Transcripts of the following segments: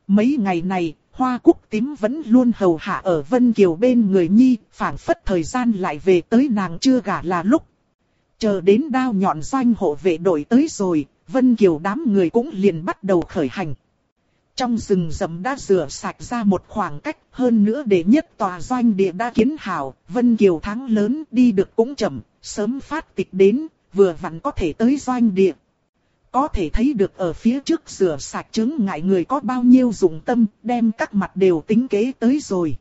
Mấy ngày này, Hoa Cúc Tím vẫn luôn hầu hạ ở Vân Kiều bên người Nhi, phảng phất thời gian lại về tới nàng chưa gả là lúc. Chờ đến đao nhọn doanh hộ vệ đội tới rồi, Vân Kiều đám người cũng liền bắt đầu khởi hành. Trong rừng rậm đã rửa sạch ra một khoảng cách, hơn nữa để nhất tòa doanh địa đã kiến hảo, Vân Kiều thắng lớn đi được cũng chậm, sớm phát tịch đến, vừa vặn có thể tới doanh địa. Có thể thấy được ở phía trước rửa sạch chứng ngại người có bao nhiêu dụng tâm, đem các mặt đều tính kế tới rồi.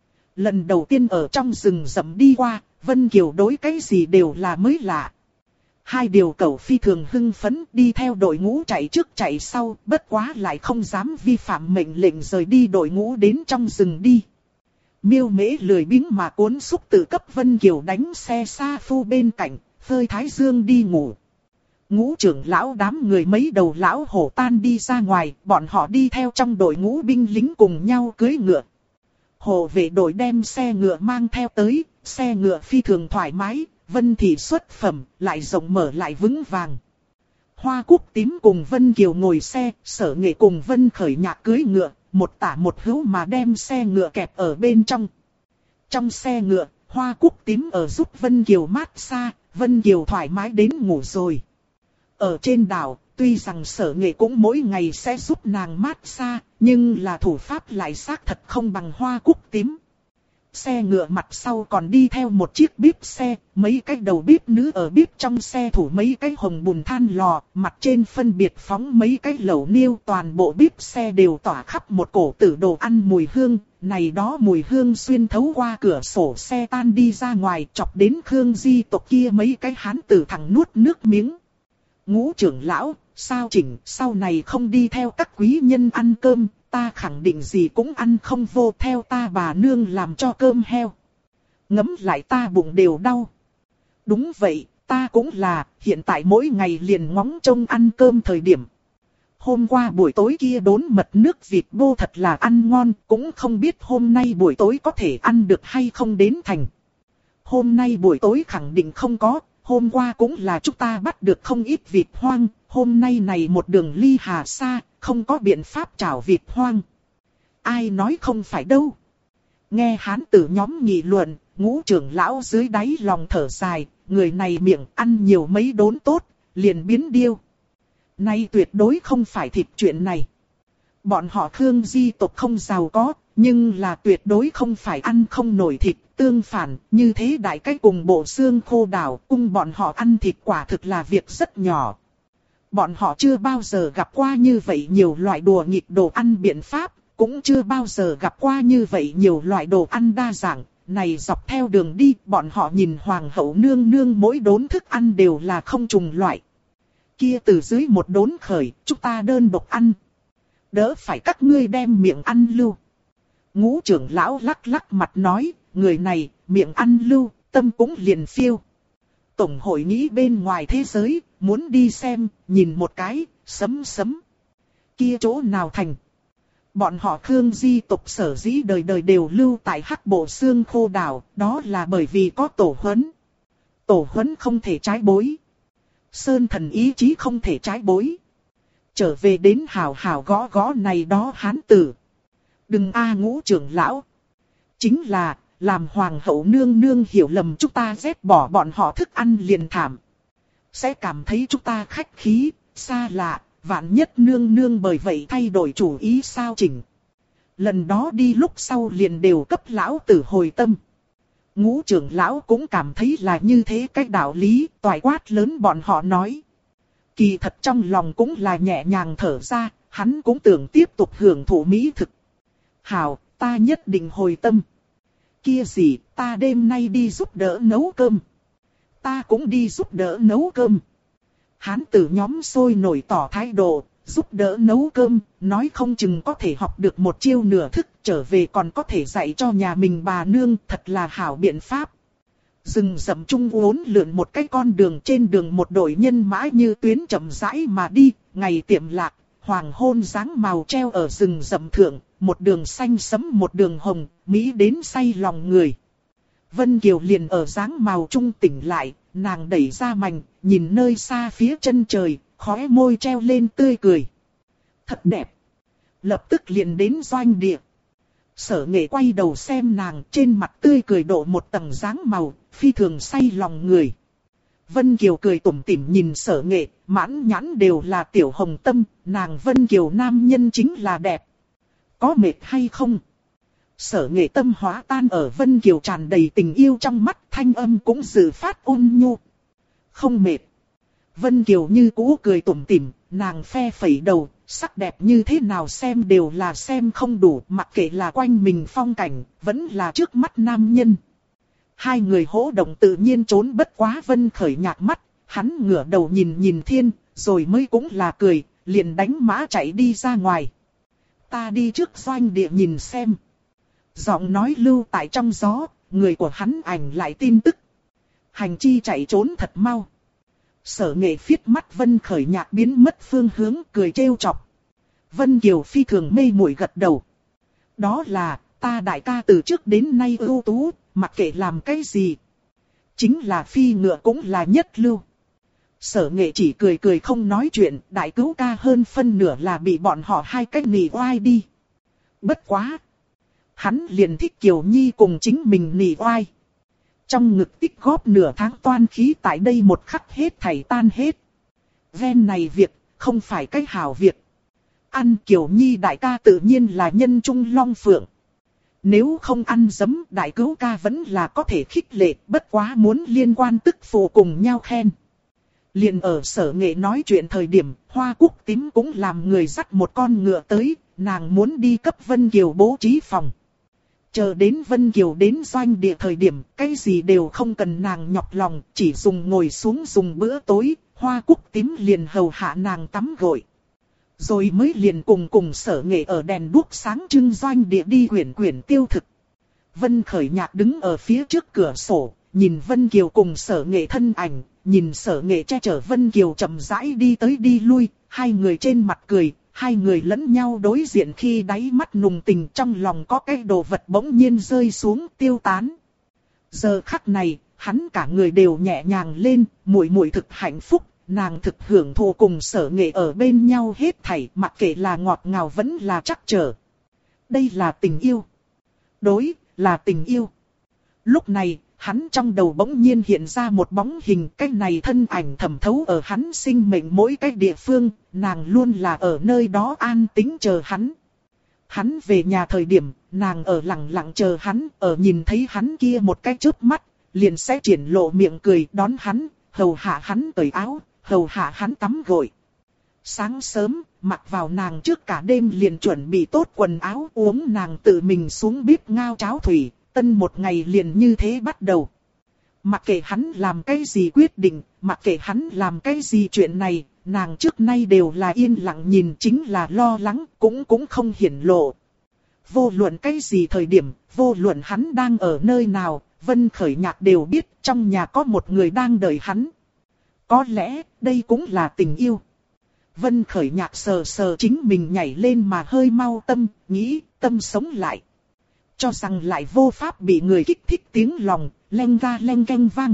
Lần đầu tiên ở trong rừng rậm đi qua, Vân Kiều đối cái gì đều là mới lạ. Hai điều cẩu phi thường hưng phấn đi theo đội ngũ chạy trước chạy sau, bất quá lại không dám vi phạm mệnh lệnh rời đi đội ngũ đến trong rừng đi. Miêu Mễ lười biếng mà cuốn xúc tự cấp Vân Kiều đánh xe sa phu bên cạnh, phơi thái dương đi ngủ. Ngũ trưởng lão đám người mấy đầu lão hổ tan đi ra ngoài, bọn họ đi theo trong đội ngũ binh lính cùng nhau cưỡi ngựa. Hộ vệ đội đem xe ngựa mang theo tới, xe ngựa phi thường thoải mái, Vân Thị xuất phẩm, lại rộng mở lại vững vàng. Hoa Cúc Tím cùng Vân Kiều ngồi xe, Sở Nghệ cùng Vân Khởi Nhạc cưỡi ngựa, một tả một hữu mà đem xe ngựa kẹp ở bên trong. Trong xe ngựa, Hoa Cúc Tím ở giúp Vân Kiều mát xa, Vân Kiều thoải mái đến ngủ rồi. Ở trên đảo, tuy rằng Sở Nghệ cũng mỗi ngày sẽ giúp nàng mát xa, nhưng là thủ pháp lại xác thật không bằng Hoa Cúc Tím. Xe ngựa mặt sau còn đi theo một chiếc bếp xe, mấy cái đầu bếp nữ ở bếp trong xe thủ mấy cái hồng bùn than lò, mặt trên phân biệt phóng mấy cái lẩu niêu, toàn bộ bếp xe đều tỏa khắp một cổ tử đồ ăn mùi hương, này đó mùi hương xuyên thấu qua cửa sổ xe tan đi ra ngoài, chọc đến Khương Di tộc kia mấy cái hán tử thẳng nuốt nước miếng. Ngũ trưởng lão, sao chỉnh, sau này không đi theo các quý nhân ăn cơm, ta khẳng định gì cũng ăn không vô, theo ta bà nương làm cho cơm heo. Ngấm lại ta bụng đều đau. Đúng vậy, ta cũng là, hiện tại mỗi ngày liền ngóng trông ăn cơm thời điểm. Hôm qua buổi tối kia đốn mật nước vịt bô thật là ăn ngon, cũng không biết hôm nay buổi tối có thể ăn được hay không đến thành. Hôm nay buổi tối khẳng định không có, hôm qua cũng là chúng ta bắt được không ít vịt hoang, hôm nay này một đường ly hà xa, không có biện pháp trảo vịt hoang. Ai nói không phải đâu. Nghe hán tử nhóm nghị luận, Ngũ trưởng lão dưới đáy lòng thở dài, người này miệng ăn nhiều mấy đốn tốt, liền biến điêu. Nay tuyệt đối không phải thịt chuyện này. Bọn họ Khương Di tộc không giàu có, nhưng là tuyệt đối không phải ăn không nổi thịt. Tương phản, như thế đại cái cùng bộ xương khô đảo, cung bọn họ ăn thịt quả thực là việc rất nhỏ. Bọn họ chưa bao giờ gặp qua như vậy nhiều loại đùa nghịch đồ ăn biện pháp, cũng chưa bao giờ gặp qua như vậy nhiều loại đồ ăn đa dạng. Này dọc theo đường đi, bọn họ nhìn hoàng hậu nương nương mỗi đốn thức ăn đều là không trùng loại. Kia từ dưới một đốn khởi, chúng ta đơn độc ăn. Đỡ phải các ngươi đem miệng ăn lưu. Ngũ trưởng lão lắc lắc mặt nói, người này, miệng ăn lưu, tâm cũng liền phiêu. Tổng hội nghĩ bên ngoài thế giới, muốn đi xem, nhìn một cái, sấm sấm. Kia chỗ nào thành? Bọn họ Khương Di tộc sở dĩ đời đời đều lưu tại Hắc Bộ Xương Khô đảo, đó là bởi vì có tổ huấn. Tổ huấn không thể trái bối. Sơn thần ý chí không thể trái bối. Trở về đến hào hào gõ gõ này đó hán tử. Đừng Ngũ trưởng lão. Chính là, làm hoàng hậu nương nương hiểu lầm chúng ta ghét bỏ bọn họ thức ăn liền thảm. Sẽ cảm thấy chúng ta khách khí, xa lạ, vạn nhất nương nương bởi vậy thay đổi chủ ý sao chỉnh. Lần đó đi lúc sau liền đều cấp lão tử hồi tâm. Ngũ trưởng lão cũng cảm thấy là như thế cách đạo lý, toại quát lớn bọn họ nói. Kỳ thật trong lòng cũng là nhẹ nhàng thở ra, hắn cũng tưởng tiếp tục hưởng thụ mỹ thực. Hảo, ta nhất định hồi tâm. Kia gì, ta đêm nay đi giúp đỡ nấu cơm. Ta cũng đi giúp đỡ nấu cơm. Hán tử nhóm sôi nổi tỏ thái độ, giúp đỡ nấu cơm, nói không chừng có thể học được một chiêu nửa thức, trở về còn có thể dạy cho nhà mình bà nương, thật là hảo biện pháp. Rừng rậm trung uốn lượn một cái con đường, trên đường một đội nhân mã như tuyến chậm rãi mà đi, ngày tiệm lạc, hoàng hôn dáng màu treo ở rừng rậm thượng, một đường xanh sẫm một đường hồng, mỹ đến say lòng người. Vân Kiều liền ở dáng màu trung tỉnh lại, nàng đẩy ra mành, nhìn nơi xa phía chân trời, khóe môi treo lên tươi cười. Thật đẹp. Lập tức liền đến doanh địa. Sở Nghệ quay đầu xem nàng, trên mặt tươi cười độ một tầng dáng màu, phi thường say lòng người. Vân Kiều cười tủm tỉm nhìn Sở Nghệ, mãn nhãn đều là tiểu hồng tâm, nàng Vân Kiều nam nhân chính là đẹp. Có mệt hay không? Sở Nghệ tâm hóa tan ở Vân Kiều tràn đầy tình yêu trong mắt, thanh âm cũng dự phát ôn nhu. Không mệt. Vân Kiều như cũ cười tủm tỉm, nàng phe phẩy đầu, sắc đẹp như thế nào xem đều là xem không đủ, mặc kệ là quanh mình phong cảnh, vẫn là trước mắt nam nhân. Hai người hỗ động tự nhiên trốn bất quá Vân Khởi Nhạc mắt, hắn ngửa đầu nhìn thiên, rồi mới cũng là cười, liền đánh mã chạy đi ra ngoài. Ta đi trước doanh địa nhìn xem. Giọng nói lưu tại trong gió, người của hắn ảnh lại tin tức. Hành chi chạy trốn thật mau. Sở Nghệ phiết mắt Vân Khởi Nhạc biến mất phương hướng, cười trêu chọc. Vân Kiều phi thường mê muội gật đầu. Đó là, ta đại ca từ trước đến nay ưu tú, mặc kệ làm cái gì. Chính là phi ngựa cũng là nhất lưu. Sở Nghệ chỉ cười cười không nói chuyện, đại cứu ca hơn phân nửa là bị bọn họ hai cách nỉ oai đi. Bất quá. Hắn liền thích Kiều Nhi cùng chính mình nỉ oai. Trong ngực tích góp nửa tháng toan khí tại đây một khắc hết thảy tan hết. Ven này việc, không phải cái hảo việc. Ăn Kiều Nhi đại ca tự nhiên là nhân trung long phượng. Nếu không ăn dấm đại cứu ca vẫn là có thể khích lệ, bất quá muốn liên quan tức phụ cùng nhau khen. Liền ở Sở Nghệ nói chuyện thời điểm, Hoa Cúc Tím cũng làm người dắt một con ngựa tới, nàng muốn đi cấp Vân Kiều bố trí phòng. Chờ đến Vân Kiều đến doanh địa thời điểm, cái gì đều không cần nàng nhọc lòng, chỉ dùng ngồi xuống dùng bữa tối, Hoa Cúc Tím liền hầu hạ nàng tắm gội. Rồi mới liền cùng Sở Nghệ ở đèn đuốc sáng trưng doanh địa đi quyển tiêu thực. Vân Khởi Nhạc đứng ở phía trước cửa sổ, nhìn Vân Kiều cùng Sở Nghệ thân ảnh, nhìn Sở Nghệ che chở Vân Kiều chậm rãi đi tới đi lui, hai người trên mặt cười, hai người lẫn nhau đối diện khi đáy mắt nùng tình trong lòng có cái đồ vật bỗng nhiên rơi xuống tiêu tán. Giờ khắc này, hắn cả người đều nhẹ nhàng lên, muội thực hạnh phúc. Nàng thực hưởng thụ cùng Sở Nghệ ở bên nhau hết thảy, mặc kệ là ngọt ngào vẫn là trắc trở. Đây là tình yêu. Đối, là tình yêu. Lúc này, hắn trong đầu bỗng nhiên hiện ra một bóng hình, cái này thân ảnh thẩm thấu ở hắn sinh mệnh mỗi cái địa phương, nàng luôn là ở nơi đó an tĩnh chờ hắn. Hắn về nhà thời điểm, nàng ở lặng lặng chờ hắn, ở nhìn thấy hắn kia một cái chớp mắt, liền sẽ triển lộ miệng cười đón hắn, hầu hạ hắn cởi áo. Hầu hạ hắn tắm gội. Sáng sớm, mặc vào nàng trước cả đêm liền chuẩn bị tốt quần áo uống nàng tự mình xuống bếp ngao cháo thủy, tân một ngày liền như thế bắt đầu. Mặc kệ hắn làm cái gì quyết định, mặc kệ hắn làm cái gì chuyện này, nàng trước nay đều là yên lặng nhìn chính là lo lắng, cũng không hiển lộ. Vô luận cái gì thời điểm, vô luận hắn đang ở nơi nào, Vân Khởi Nhạc đều biết trong nhà có một người đang đợi hắn. Có lẽ, đây cũng là tình yêu. Vân Khởi Nhạc sờ sờ chính mình nhảy lên mà hơi mau tâm, nghĩ, tâm sống lại. Cho rằng lại vô pháp bị người kích thích tiếng lòng, len ga len canh vang.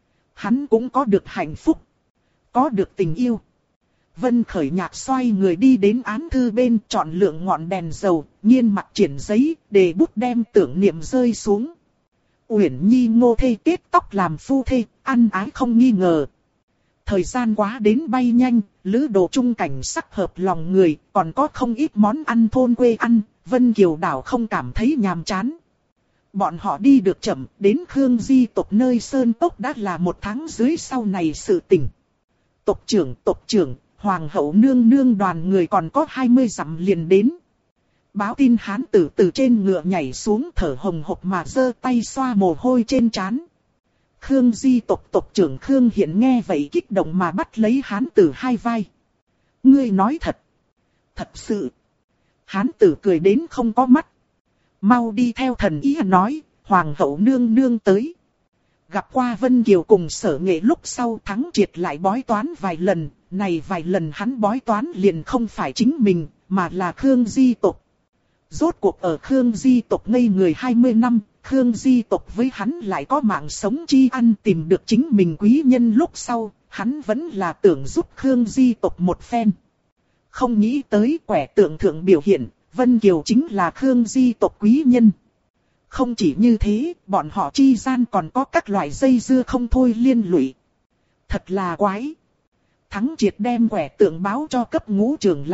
Hắn cũng có được hạnh phúc. Có được tình yêu. Vân Khởi Nhạc xoay người đi đến án thư bên chọn lượng ngọn đèn dầu, nghiên mặt triển giấy, để bút đem tưởng niệm rơi xuống. Uyển Nhi Ngô thê kết tóc làm phu thê, ăn ái không nghi ngờ. Thời gian quá đến bay nhanh, lữ đồ chung cảnh sắc hợp lòng người, còn có không ít món ăn thôn quê ăn, Vân Kiều đảo không cảm thấy nhàm chán. Bọn họ đi được chậm, đến Khương Di tộc nơi Sơn Cốc đã là một tháng dưới sau này sự tình. Tộc trưởng, Hoàng hậu nương nương đoàn người còn có 20 dặm liền đến. Báo tin hán tử từ trên ngựa nhảy xuống thở hồng hộc mà giơ tay xoa mồ hôi trên trán. Khương Di tộc trưởng Khương Hiển nghe vậy kích động mà bắt lấy hán tử hai vai. Ngươi nói thật. Thật sự. Hán tử cười đến không có mắt. Mau đi theo thần ý nói, Hoàng hậu nương nương tới. Gặp qua Vân Kiều cùng Sở Nghệ lúc sau Thắng Triệt lại bói toán vài lần. Này vài lần hắn bói toán liền không phải chính mình, mà là Khương Di tộc. Rốt cuộc ở Khương Di tộc ngây người 20 năm. Khương Di tộc với hắn lại có mạng sống chi ăn tìm được chính mình quý nhân lúc sau, hắn vẫn là tưởng giúp Khương Di tộc một phen. Không nghĩ tới quẻ tượng thượng biểu hiện, Vân Kiều chính là Khương Di tộc quý nhân. Không chỉ như thế, bọn họ chi gian còn có các loại dây dưa không thôi liên lụy. Thật là quái. Thắng triệt đem quẻ tượng báo cho cấp ngũ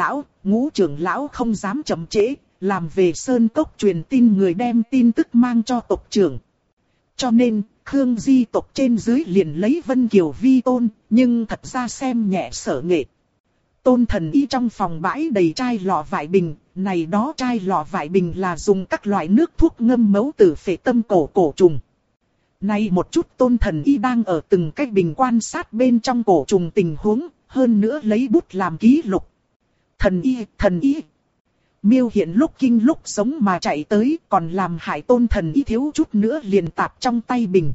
trưởng lão không dám chậm trễ, làm về Sơn Cốc truyền tin người đem tin tức mang cho tộc trưởng. Cho nên, Khương Di tộc trên dưới liền lấy Vân Kiều vi tôn, nhưng thật ra xem nhẹ Sở Nghệ. Tôn Thần Y trong phòng bãi đầy chai lọ vải bình, này đó chai lọ vải bình là dùng các loại nước thuốc ngâm mấu từ phệ tâm cổ trùng. Nay một chút Tôn Thần Y đang ở từng cái bình quan sát bên trong cổ trùng tình huống, hơn nữa lấy bút làm ký lục. Thần Y. Miêu Hiện lúc kinh lúc sống mà chạy tới, còn làm hại Tôn Thần Y thiếu chút nữa liền tạp trong tay bình.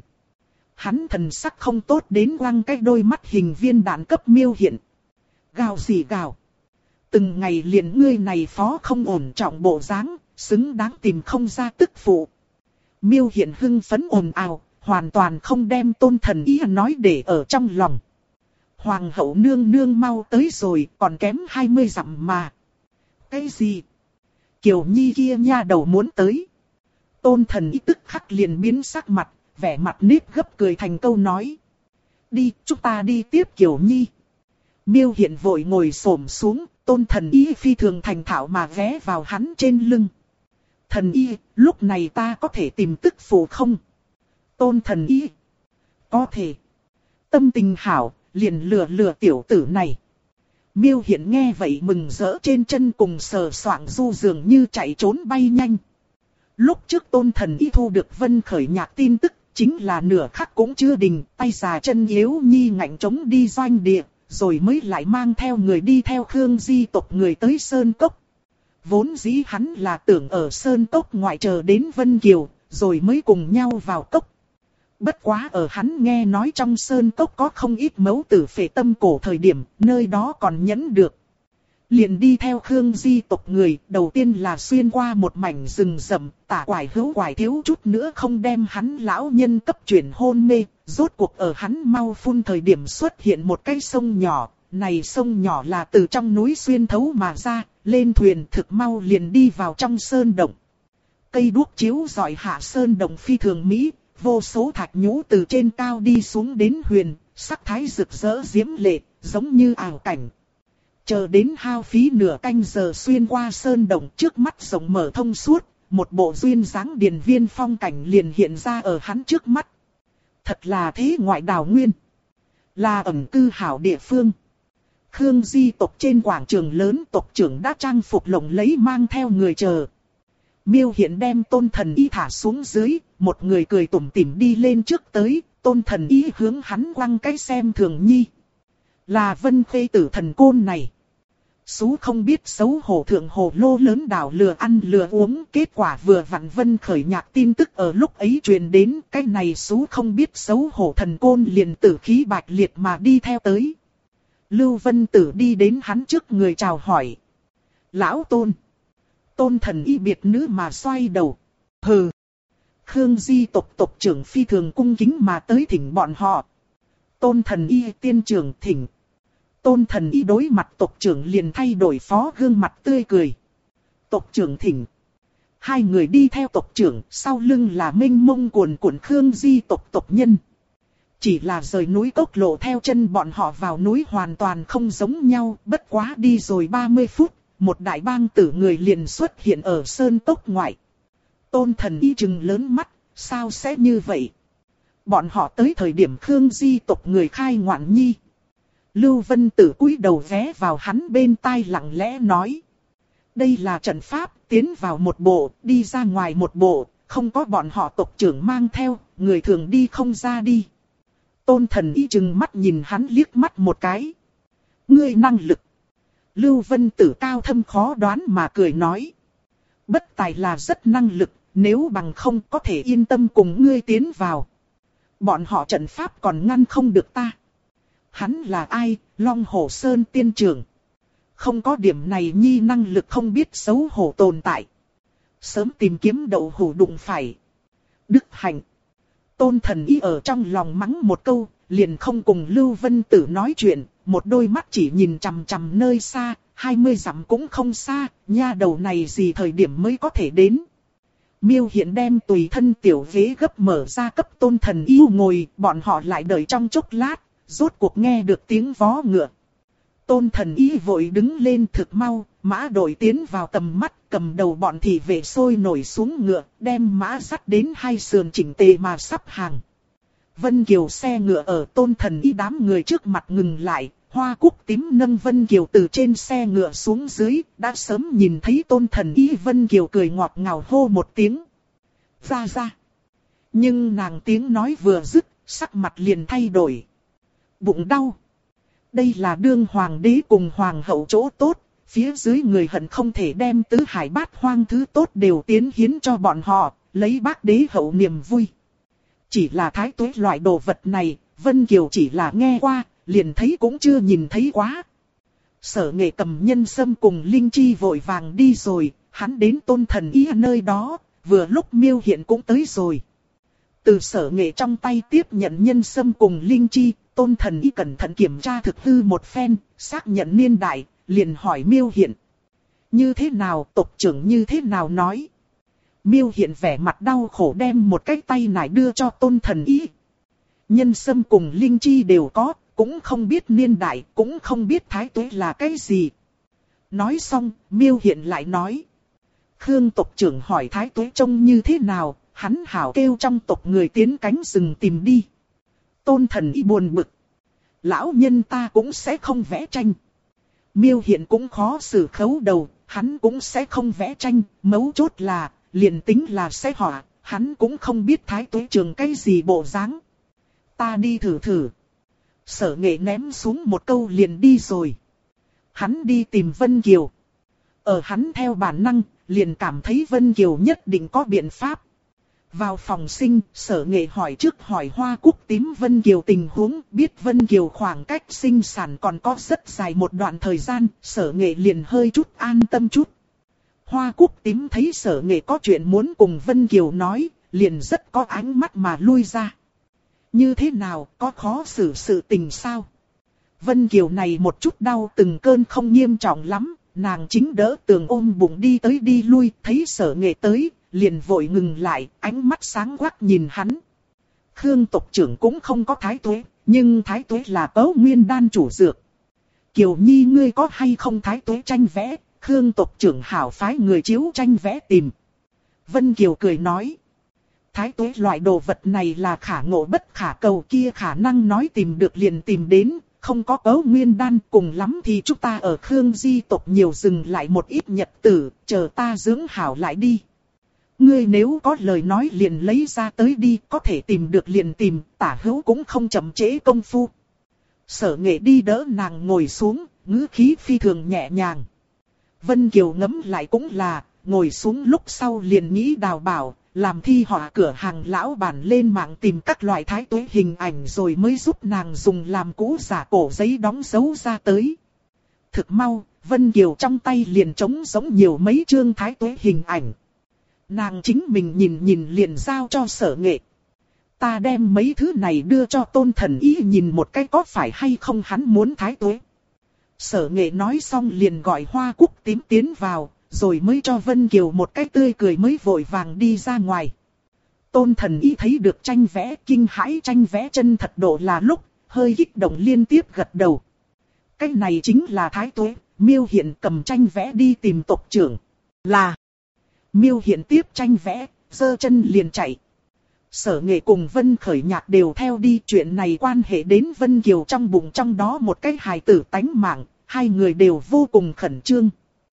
Hắn thần sắc không tốt đến quăng cái đôi mắt hình viên đạn cấp Miêu Hiện. Gào gì gào. Từng ngày liền ngươi này phó không ổn trọng bộ dáng, xứng đáng tìm không ra tức phụ. Miêu Hiện hưng phấn ồn ào, hoàn toàn không đem Tôn Thần Y nói để ở trong lòng. Hoàng hậu nương nương mau tới rồi, còn kém 20 dặm mà. Cái gì? Kiều Nhi kia nha đầu muốn tới. Tôn Thần Y tức khắc liền biến sắc mặt, vẻ mặt nếp gấp cười thành câu nói. Đi, chúng ta đi tiếp Kiều Nhi. Miêu Hiện vội ngồi xổm xuống, Tôn Thần Y phi thường thành thạo mà ghé vào hắn trên lưng. Thần Y, lúc này ta có thể tìm tức phụ không? Tôn Thần Y. Có thể. Tâm tình hảo, liền lừa tiểu tử này. Miêu Hiện nghe vậy mừng rỡ trên chân cùng sờ soạng du dường như chạy trốn bay nhanh. Lúc trước Tôn Thần Y thu được Vân Khởi Nhạc tin tức, chính là nửa khắc cũng chưa đình, tay già chân yếu nhi ngạnh chống đi doanh địa, rồi mới lại mang theo người đi theo Khương Di tộc người tới Sơn Cốc. Vốn dĩ hắn là tưởng ở Sơn Cốc ngoại chờ đến Vân Kiều, rồi mới cùng nhau vào cốc. Bất quá ở hắn nghe nói trong Sơn Cốc có không ít mấu tử phệ tâm cổ thời điểm, nơi đó còn nhẫn được. Liền đi theo Khương Di tộc người, đầu tiên là xuyên qua một mảnh rừng rậm, tả quải hữu quải thiếu chút nữa không đem hắn lão nhân cấp chuyển hôn mê. Rốt cuộc ở hắn mau phun thời điểm xuất hiện một cái sông nhỏ, này sông nhỏ là từ trong núi xuyên thấu mà ra, lên thuyền thực mau liền đi vào trong sơn động. Cây đuốc chiếu rọi hạ sơn động phi thường mỹ, vô số thạch nhũ từ trên cao đi xuống đến huyền, sắc thái rực rỡ diễm lệ, giống như ảo cảnh. Chờ đến hao phí nửa canh giờ xuyên qua sơn động, trước mắt rộng mở thông suốt, một bộ duyên dáng điền viên phong cảnh liền hiện ra ở hắn trước mắt. Thật là thế ngoại đảo nguyên, là ẩn cư hảo địa phương. Khương Di tộc trên quảng trường lớn, tộc trưởng đã trang phục lộng lẫy mang theo người chờ. Miêu Hiện đem Tôn Thần Y thả xuống dưới, một người cười tủm tỉm đi lên trước tới, Tôn Thần Y hướng hắn quăng cái xem thường nhi. Là Vân Khê tử thần côn này. Sú không biết xấu hổ thượng hồ lô lớn đảo lừa ăn lừa uống, kết quả vừa vặn Vân Khởi Nhạc tin tức ở lúc ấy truyền đến, cái này Sú không biết xấu hổ thần côn liền tử khí bạch liệt mà đi theo tới. Lưu Vân Tử đi đến hắn trước người chào hỏi. Lão Tôn. Tôn Thần Y biệt nữ mà xoay đầu. Hừ. Khương Di tộc tộc trưởng phi thường cung kính mà tới thỉnh bọn họ. Tôn Thần Y tiên trưởng thỉnh. Tôn Thần Y đối mặt tộc trưởng liền thay đổi phó gương mặt tươi cười. Tộc trưởng thỉnh. Hai người đi theo tộc trưởng, sau lưng là mênh mông cuồn cuộn Khương Di tộc tộc nhân. Chỉ là rời núi cốc lộ theo chân bọn họ vào núi hoàn toàn không giống nhau, bất quá đi rồi 30 phút, một đại bang tử người liền xuất hiện ở sơn cốc ngoại. Tôn Thần Y trừng lớn mắt, sao sẽ như vậy? Bọn họ tới thời điểm Khương Di tộc người khai ngoạn nhi. Lưu Vân Tử cúi đầu ghé vào hắn bên tai lặng lẽ nói. Đây là trận pháp, tiến vào một bộ, đi ra ngoài một bộ, không có bọn họ tộc trưởng mang theo, người thường đi không ra đi. Tôn Thần Y trừng mắt nhìn hắn liếc mắt một cái. Ngươi năng lực. Lưu Vân Tử cao thâm khó đoán mà cười nói. Bất tài là rất năng lực, nếu bằng không có thể yên tâm cùng ngươi tiến vào. Bọn họ trận pháp còn ngăn không được ta. Hắn là ai? Long Hổ Sơn tiên trưởng. Không có điểm này nhi năng lực không biết xấu hổ tồn tại. Sớm tìm kiếm đậu hủ đụng phải. Đức hạnh. Tôn Thần Y ở trong lòng mắng một câu, liền không cùng Lưu Vân Tử nói chuyện, một đôi mắt chỉ nhìn chằm chằm nơi xa, 20 dặm cũng không xa, nha đầu này gì thời điểm mới có thể đến. Miêu Hiện đem tùy thân tiểu ghế gấp mở ra cấp Tôn Thần Y ngồi, bọn họ lại đợi trong chốc lát, rốt cuộc nghe được tiếng vó ngựa. Tôn Thần Y vội đứng lên thực mau, mã đội tiến vào tầm mắt, cầm đầu bọn thị vệ sôi nổi xuống ngựa, đem mã dắt đến hai sườn chỉnh tề mà sắp hàng. Vân Kiều xe ngựa ở Tôn Thần Y đám người trước mặt ngừng lại, Hoa Cúc Tím nâng Vân Kiều từ trên xe ngựa xuống dưới, đã sớm nhìn thấy Tôn Thần Y. Vân Kiều cười ngọt ngào hô một tiếng. Ra ra. Nhưng nàng tiếng nói vừa dứt, sắc mặt liền thay đổi. Bụng đau. Đây là đương hoàng đế cùng hoàng hậu chỗ tốt, phía dưới người hận không thể đem tứ hải bát hoang thứ tốt đều tiến hiến cho bọn họ, lấy bác đế hậu niềm vui. Chỉ là thái tuế loại đồ vật này, Vân Kiều chỉ là nghe qua, liền thấy cũng chưa nhìn thấy quá. Sở Nghệ cầm nhân sâm cùng Linh Chi vội vàng đi rồi, hắn đến Tôn Thần Y nơi đó, vừa lúc Miêu Hiện cũng tới rồi. Từ Sở Nghệ trong tay tiếp nhận nhân sâm cùng Linh Chi, Tôn Thần Y cẩn thận kiểm tra thực hư một phen, xác nhận niên đại, liền hỏi Miêu Hiện. Như thế nào, tộc trưởng như thế nào nói? Miêu Hiện vẻ mặt đau khổ đem một cái tay nải đưa cho Tôn Thần Y. Nhân sâm cùng Linh Chi đều có, cũng không biết niên đại, cũng không biết thái tuế là cái gì. Nói xong, Miêu Hiện lại nói. Khương tộc trưởng hỏi thái tuế trông như thế nào, hắn hảo kêu trong tộc người tiến cánh rừng tìm đi. Tôn Thần Y buồn bực. Lão nhân ta cũng sẽ không vẽ tranh. Miêu Hiện cũng khó xử khấu đầu, hắn cũng sẽ không vẽ tranh, mấu chốt là, liền tính là sẽ họa, hắn cũng không biết thái tuế trường cái gì bộ dáng. Ta đi thử thử. Sở Nghệ ném xuống một câu liền đi rồi. Hắn đi tìm Vân Kiều. Ở hắn theo bản năng, liền cảm thấy Vân Kiều nhất định có biện pháp. Vào phòng sinh, Sở Nghệ hỏi trước hỏi Hoa Cúc Tím Vân Kiều tình huống, biết Vân Kiều khoảng cách sinh sản còn có rất dài một đoạn thời gian, Sở Nghệ liền hơi chút an tâm chút. Hoa Cúc Tím thấy Sở Nghệ có chuyện muốn cùng Vân Kiều nói, liền rất có ánh mắt mà lui ra. Như thế nào, có khó xử sự tình sao? Vân Kiều này một chút đau từng cơn không nghiêm trọng lắm, nàng chính đỡ tường ôm bụng đi tới đi lui, thấy Sở Nghệ tới, liền vội ngừng lại, ánh mắt sáng quắc nhìn hắn. Khương tộc trưởng cũng không có thái tuế, nhưng thái tuế là Cấu Nguyên đan chủ dược. Kiều Nhi ngươi có hay không thái tuế tranh vẽ, Khương tộc trưởng hảo phái người chiếu tranh vẽ tìm. Vân Kiều cười nói. Thái tuế loại đồ vật này là khả ngộ bất khả cầu, kia khả năng nói tìm được liền tìm đến, không có Cấu Nguyên đan cùng lắm thì chúng ta ở Khương di tộc nhiều dừng lại một ít nhật tử, chờ ta dưỡng hảo lại đi. Ngươi nếu có lời nói liền lấy ra tới đi, có thể tìm được liền tìm, tả hữu cũng không chậm trễ công phu. Sở Nghệ đi đỡ nàng ngồi xuống, ngữ khí phi thường nhẹ nhàng. Vân Kiều ngẫm lại cũng là, ngồi xuống lúc sau liền nghĩ đào bảo, làm thi họa cửa hàng lão bản lên mạng tìm các loại thái tuế hình ảnh rồi mới giúp nàng dùng làm cũ giả cổ giấy đóng dấu ra tới. Thực mau, Vân Kiều trong tay liền trống giống nhiều mấy chương thái tuế hình ảnh. Nàng chính mình nhìn liền giao cho Sở Nghệ. Ta đem mấy thứ này đưa cho Tôn Thần Y nhìn một cái có phải hay không hắn muốn thái tuế. Sở Nghệ nói xong liền gọi Hoa Cúc Tím tiến vào, rồi mới cho Vân Kiều một cái tươi cười mới vội vàng đi ra ngoài. Tôn Thần Y thấy được tranh vẽ kinh hãi, tranh vẽ chân thật độ là lúc, hơi kích động liên tiếp gật đầu. Cái này chính là thái tuế. Miêu Hiện cầm tranh vẽ đi tìm tộc trưởng. Là Miêu Hiện tiếp tranh vẽ, giơ chân liền chạy. Sở Nghệ cùng Vân Khởi Nhạc đều theo đi, chuyện này quan hệ đến Vân Kiều trong bụng, trong đó một cái hài tử tánh mạng, hai người đều vô cùng khẩn trương.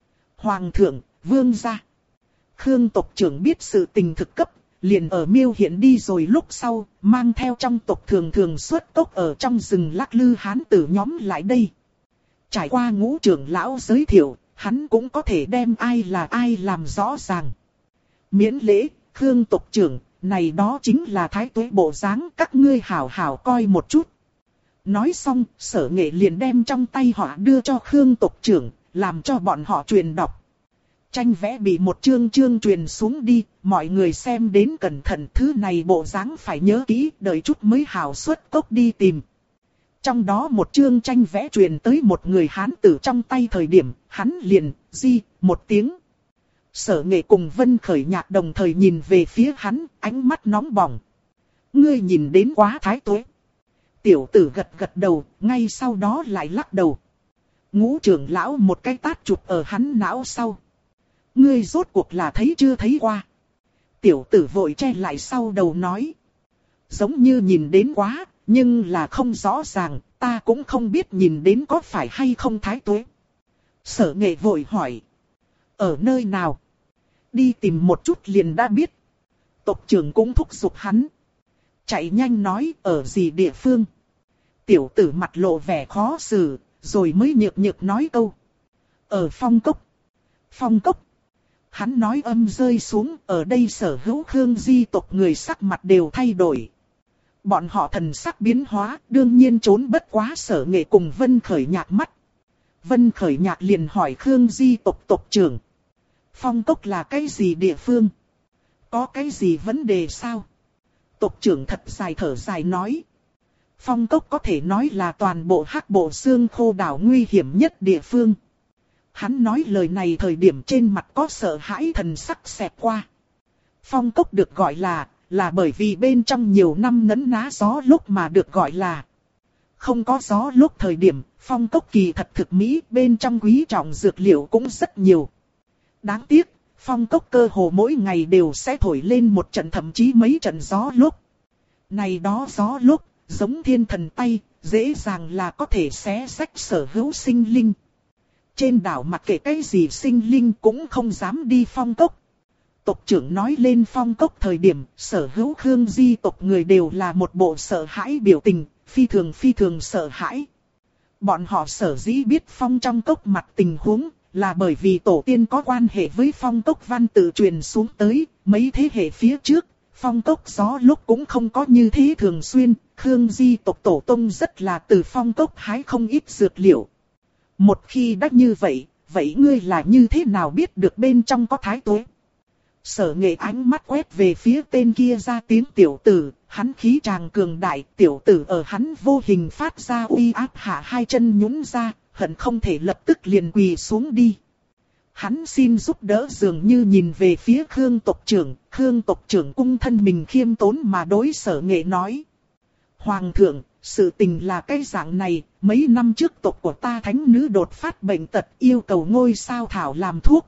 Hoàng thượng, vương gia. Khương tộc trưởng biết sự tình thực cấp, liền ở Miêu Hiện đi rồi lúc sau, mang theo trong tộc thường xuất tốc ở trong rừng lắc lư hán tử nhóm lại đây. Trải qua ngũ trưởng lão giới thiệu, hắn cũng có thể đem ai là ai làm rõ ràng. Miễn lễ, Khương tộc trưởng, này đó chính là thái tuế bộ dáng, các ngươi hảo hảo coi một chút. Nói xong, Sở Nghệ liền đem trong tay họ đưa cho Khương tộc trưởng, làm cho bọn họ truyền đọc. Tranh vẽ bị một chương truyền xuống đi, mọi người xem đến cẩn thận, thứ này bộ dáng phải nhớ kỹ, đợi chút mới hảo xuất cốc đi tìm. Trong đó một chương tranh vẽ truyền tới một người hán tử trong tay thời điểm, hắn liền, di, một tiếng. Sở Nghệ cùng Vân Khởi Nhạc đồng thời nhìn về phía hắn, ánh mắt nóng bỏng. Ngươi nhìn đến quá thái tuế. Tiểu tử gật gật đầu, ngay sau đó lại lắc đầu. Ngũ trưởng lão một cái tát chụp ở hắn não sau. Ngươi rốt cuộc là thấy chưa thấy qua. Tiểu tử vội che lại sau đầu nói. Giống như nhìn đến quá, nhưng là không rõ ràng, ta cũng không biết nhìn đến có phải hay không thái tuế. Sở Nghệ vội hỏi. Ở nơi nào? Đi tìm một chút liền đã biết. Tộc trưởng cũng thúc giục hắn. Chạy nhanh nói ở gì địa phương. Tiểu tử mặt lộ vẻ khó xử, rồi mới nhược nhược nói câu. Ở Phong Cốc. Phong Cốc. Hắn nói âm rơi xuống, ở đây sở hữu Khương Di tộc người sắc mặt đều thay đổi. Bọn họ thần sắc biến hóa, đương nhiên trốn bất quá Sở Nghệ cùng Vân Khởi Nhạc mắt. Vân Khởi Nhạc liền hỏi Khương Di tộc tộc trưởng. Phong Cốc là cái gì địa phương? Có cái gì vấn đề sao? Tộc trưởng thật dài thở dài nói. Phong Cốc có thể nói là toàn bộ Hắc Bộ Xương Khô đảo nguy hiểm nhất địa phương. Hắn nói lời này thời điểm trên mặt có sợ hãi thần sắc xẹt qua. Phong Cốc được gọi là bởi vì bên trong nhiều năm nấn ná gió lúc mà được gọi là. Không có gió lúc thời điểm, Phong Cốc kỳ thật thực mỹ, bên trong quý trọng dược liệu cũng rất nhiều. Đáng tiếc, Phong Cốc cơ hồ mỗi ngày đều sẽ thổi lên một trận thậm chí mấy trận gió lúc. Này đó gió lúc, giống thiên thần tay, dễ dàng là có thể xé xách sở hữu sinh linh. Trên đảo mặc kệ cái gì sinh linh cũng không dám đi Phong Cốc. Tộc trưởng nói lên Phong Cốc thời điểm, sở hữu Khương Di tộc người đều là một bộ sợ hãi biểu tình, phi thường sợ hãi. Bọn họ sở dĩ biết Phong trong cốc mặt tình huống, là bởi vì tổ tiên có quan hệ với Phong Cốc văn tự truyền xuống tới, mấy thế hệ phía trước, Phong Cốc gió lúc cũng không có như thế thường xuyên, Khương Di tộc tổ tông rất là từ Phong Cốc hái không ít dược liệu. Một khi đã như vậy, vậy ngươi là như thế nào biết được bên trong có thái tuế? Sở Nghệ ánh mắt quét về phía tên kia ra tiếng tiểu tử, hắn khí tràng cường đại, tiểu tử ở hắn vô hình phát ra uy áp hạ hai chân nhún ra, hận không thể lập tức liền quỳ xuống đi. Hắn xin giúp đỡ dường như nhìn về phía Khương tộc trưởng cung thân mình khiêm tốn mà đối Sở Nghệ nói. Hoàng thượng, sự tình là cái dạng này, mấy năm trước tộc của ta thánh nữ đột phát bệnh tật yêu cầu ngôi sao thảo làm thuốc.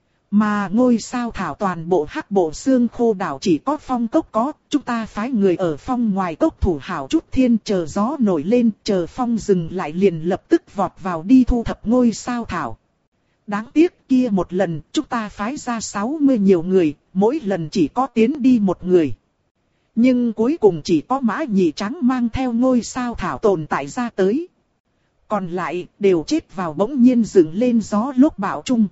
Mà ngôi sao thảo toàn bộ Hắc Bộ Xương Khô đảo chỉ có Phong Cốc có, chúng ta phái người ở phong ngoài cốc thủ hảo chút thiên chờ gió nổi lên, chờ phong dừng lại liền lập tức vọt vào đi thu thập ngôi sao thảo. Đáng tiếc kia một lần chúng ta phái ra 60 nhiều người, mỗi lần chỉ có tiến đi một người. Nhưng cuối cùng chỉ có Mã Nhị Trắng mang theo ngôi sao thảo tồn tại ra tới. Còn lại đều chết vào bỗng nhiên dựng lên gió lốc bão chung.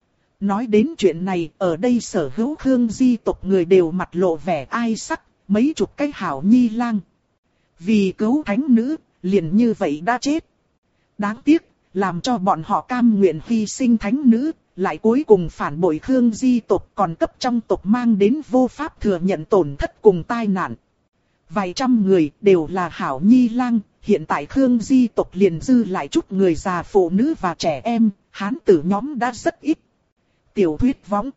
Nói đến chuyện này, ở đây sở hữu Khương Di tộc người đều mặt lộ vẻ ai sắc, mấy chục cái hảo nhi lang. Vì cứu thánh nữ, liền như vậy đã chết. Đáng tiếc, làm cho bọn họ cam nguyện hy sinh thánh nữ, lại cuối cùng phản bội Khương Di tộc còn cấp trong tộc mang đến vô pháp thừa nhận tổn thất cùng tai nạn. Vài trăm người đều là hảo nhi lang, hiện tại Khương Di tộc liền dư lại chút người già phụ nữ và trẻ em, hán tử nhóm đã rất ít. Tiểu thuyết võng.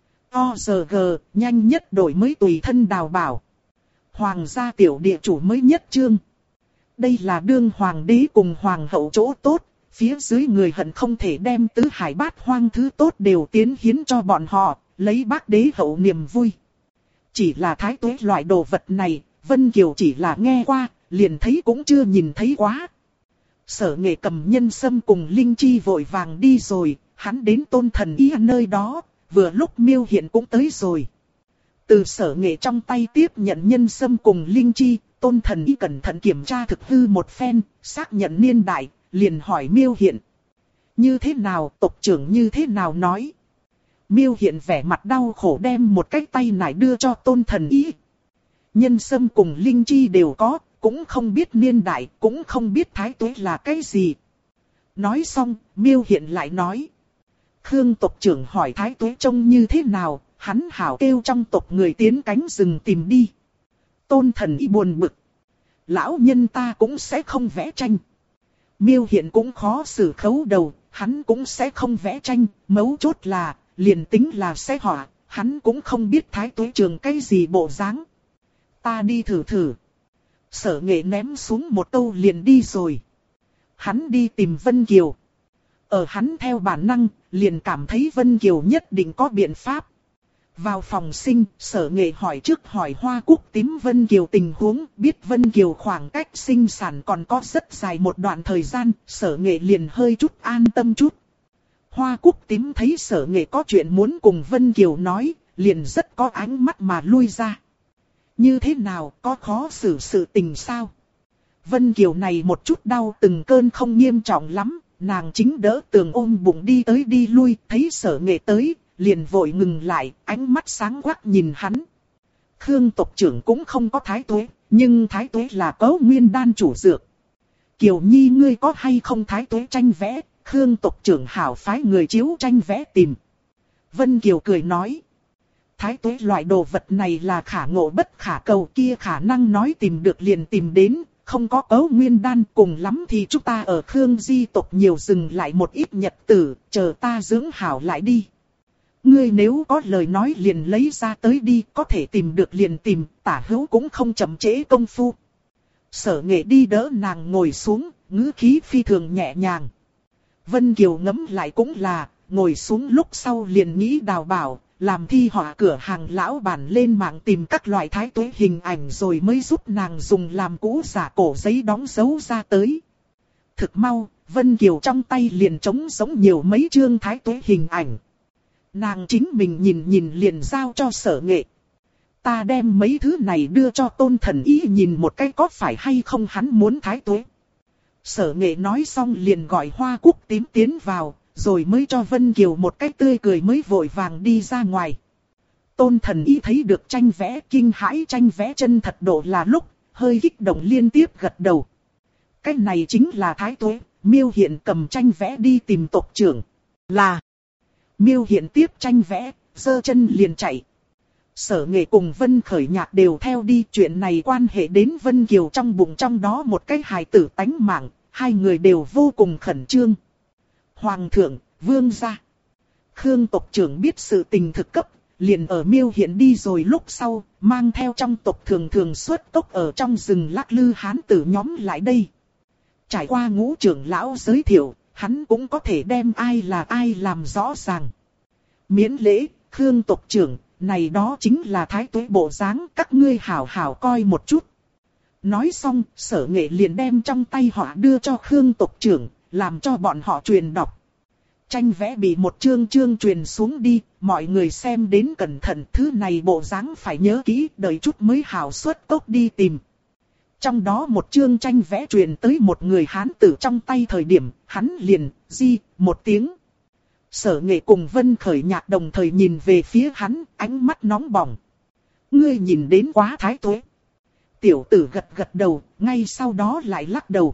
OGG, nhanh nhất đổi mới tùy thân đào bảo. Hoàng gia tiểu địa chủ mới nhất chương. Đây là đương hoàng đế cùng hoàng hậu chỗ tốt, phía dưới người hận không thể đem tứ hải bát hoang thứ tốt đều tiến hiến cho bọn họ, lấy bác đế hậu niềm vui. Chỉ là thái tuế loại đồ vật này, Vân Kiều chỉ là nghe qua, liền thấy cũng chưa nhìn thấy quá. Sở Nghệ cầm nhân sâm cùng Linh Chi vội vàng đi rồi, hắn đến Tôn Thần Y nơi đó, vừa lúc Miêu Hiện cũng tới rồi. Từ Sở Nghệ trong tay tiếp nhận nhân sâm cùng Linh Chi, Tôn Thần Y cẩn thận kiểm tra thực hư một phen, xác nhận niên đại, liền hỏi Miêu Hiện. Như thế nào, tộc trưởng như thế nào nói? Miêu Hiện vẻ mặt đau khổ đem một cái tay nải đưa cho Tôn Thần Y. Nhân sâm cùng Linh Chi đều có, cũng không biết niên đại, cũng không biết thái tuế là cái gì. Nói xong, Miêu Hiện lại nói. Khương tộc trưởng hỏi thái tuế trông như thế nào, hắn hảo kêu trong tộc người tiến cánh rừng tìm đi. Tôn Thần Y buồn bực. lão nhân ta cũng sẽ không vẽ tranh. Miêu Hiện cũng khó xử khấu đầu, hắn cũng sẽ không vẽ tranh, mấu chốt là, liền tính là sẽ họa, hắn cũng không biết Thái Tuế Trường cái gì bộ dáng. Ta đi thử thử. Sở Nghệ ném xuống một câu liền đi rồi. Hắn đi tìm Vân Kiều. Ở hắn theo bản năng, liền cảm thấy Vân Kiều nhất định có biện pháp. Vào phòng sinh, Sở Nghệ hỏi trước hỏi Hoa Cúc Tím Vân Kiều tình huống, biết Vân Kiều khoảng cách sinh sản còn có rất dài một đoạn thời gian, Sở Nghệ liền hơi chút an tâm chút. Hoa Cúc Tím thấy Sở Nghệ có chuyện muốn cùng Vân Kiều nói, liền rất có ánh mắt mà lui ra. Như thế nào, có khó xử sự tình sao? Vân Kiều này một chút đau từng cơn không nghiêm trọng lắm, nàng chính đỡ tường ôm bụng đi tới đi lui, thấy Sở Nghệ tới, liền vội ngừng lại, ánh mắt sáng quắc nhìn hắn. Khương tộc trưởng cũng không có Thái Tuế, nhưng Thái Tuế là Cấu Nguyên đan chủ dược. Kiều Nhi ngươi có hay không Thái Tuế tranh vẽ, Khương tộc trưởng hảo phái người chiếu tranh vẽ tìm. Vân Kiều cười nói. Thái Tuế loại đồ vật này là khả ngộ bất khả cầu, kia khả năng nói tìm được liền tìm đến, không có Cấu Nguyên đan cùng lắm thì chúng ta ở Khương di tộc nhiều dừng lại một ít nhật tử, chờ ta dưỡng hảo lại đi. Ngươi nếu có lời nói liền lấy ra tới đi, có thể tìm được liền tìm, tả hữu cũng không chậm trễ công phu. Sở Nghệ đi đỡ nàng ngồi xuống, ngữ khí phi thường nhẹ nhàng. Vân Kiều ngẫm lại cũng là, ngồi xuống lúc sau liền nghĩ đào bảo, làm thi họa cửa hàng lão bản lên mạng tìm các loại Thái Tuế hình ảnh rồi mới giúp nàng dùng làm cũ giả cổ giấy đóng dấu ra tới. Thực mau, Vân Kiều trong tay liền trống giống nhiều mấy chương Thái Tuế hình ảnh. Nàng chính mình nhìn nhìn liền giao cho Sở Nghệ. Ta đem mấy thứ này đưa cho Tôn Thần Y nhìn một cái có phải hay không hắn muốn Thái Tuế. Sở Nghệ nói xong liền gọi Hoa Cúc Tím tiến vào, rồi mới cho Vân Kiều một cái tươi cười mới vội vàng đi ra ngoài. Tôn Thần Y thấy được tranh vẽ kinh hãi, tranh vẽ chân thật độ là lúc, hơi kích động liên tiếp gật đầu. Cái này chính là Thái Tuế. Miêu Hiện cầm tranh vẽ đi tìm tộc trưởng. Là Miêu Hiện tiếp tranh vẽ, giơ chân liền chạy. Sở Nghệ cùng Vân Khởi Nhạc đều theo đi, chuyện này quan hệ đến Vân Kiều trong bụng trong đó một cái hài tử tánh mạng, hai người đều vô cùng khẩn trương. Hoàng thượng, vương gia. Khương tộc trưởng biết sự tình thực cấp, liền ở Miêu Hiện đi rồi lúc sau, mang theo trong tộc thường xuất tốc ở trong rừng lắc lư hán tử nhóm lại đây. Trải qua ngũ trưởng lão giới thiệu, hắn cũng có thể đem ai là ai làm rõ ràng. Miễn lễ, Khương tộc trưởng, này đó chính là Thái Tuế bộ dáng, các ngươi hảo hảo coi một chút. Nói xong, Sở Nghệ liền đem trong tay họ đưa cho Khương tộc trưởng, làm cho bọn họ truyền đọc. Tranh vẽ bị một chương chương truyền xuống đi, mọi người xem đến cẩn thận, thứ này bộ dáng phải nhớ kỹ, đợi chút mới hảo xuất tốc đi tìm. Trong đó một chương tranh vẽ truyền tới một người hán tử trong tay thời điểm, hắn liền, di, một tiếng. Sở Nghệ cùng Vân Khởi Nhạc đồng thời nhìn về phía hắn, ánh mắt nóng bỏng. Ngươi nhìn đến quá Thái Tuế. Tiểu tử gật gật đầu, ngay sau đó lại lắc đầu.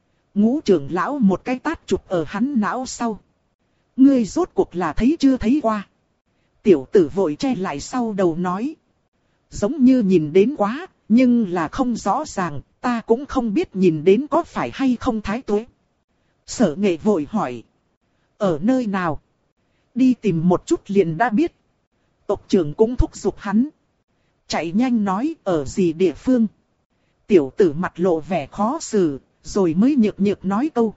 Ngũ trưởng lão một cái tát chụp ở hắn não sau. Ngươi rốt cuộc là thấy chưa thấy qua. Tiểu tử vội che lại sau đầu nói. Giống như nhìn đến quá, nhưng là không rõ ràng, ta cũng không biết nhìn đến có phải hay không Thái Tuế. Sở Nghệ vội hỏi. Ở nơi nào? Đi tìm một chút liền đã biết. Tộc trưởng cũng thúc giục hắn. Chạy nhanh nói ở gì địa phương. Tiểu tử mặt lộ vẻ khó xử, rồi mới nhược nhược nói câu.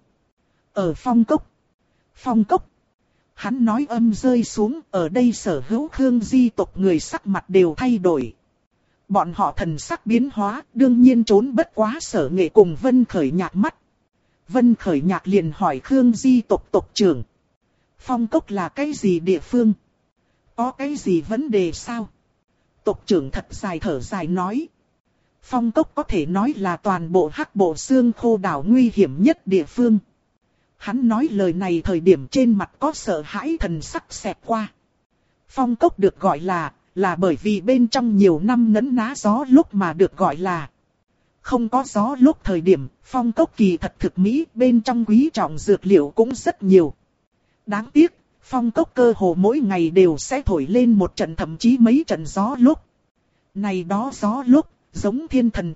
Ở Phong Cốc. Phong Cốc. Hắn nói âm rơi xuống, ở đây sở hữu Khương di tộc người sắc mặt đều thay đổi. Bọn họ thần sắc biến hóa, đương nhiên trốn bất quá Sở Nghệ cùng Vân Khởi Nhạc mắt. Vân Khởi Nhạc liền hỏi Khương di tộc tộc trưởng. Phong Cốc là cái gì địa phương? Có cái gì vấn đề sao? Tộc trưởng thật dài thở dài nói. Phong Cốc có thể nói là toàn bộ Hắc Bộ Xương Khô đảo nguy hiểm nhất địa phương. Hắn nói lời này thời điểm trên mặt có sợ hãi thần sắc xẹt qua. Phong Cốc được gọi là bởi vì bên trong nhiều năm nấn ná gió lúc mà được gọi là. Không có gió lúc thời điểm, Phong Cốc kỳ thật thực mỹ, bên trong quý trọng dược liệu cũng rất nhiều. Đáng tiếc, Phong Cốc cơ hồ mỗi ngày đều sẽ thổi lên một trận thậm chí mấy trận gió lúc. Này đó gió lúc, giống thiên thần tay,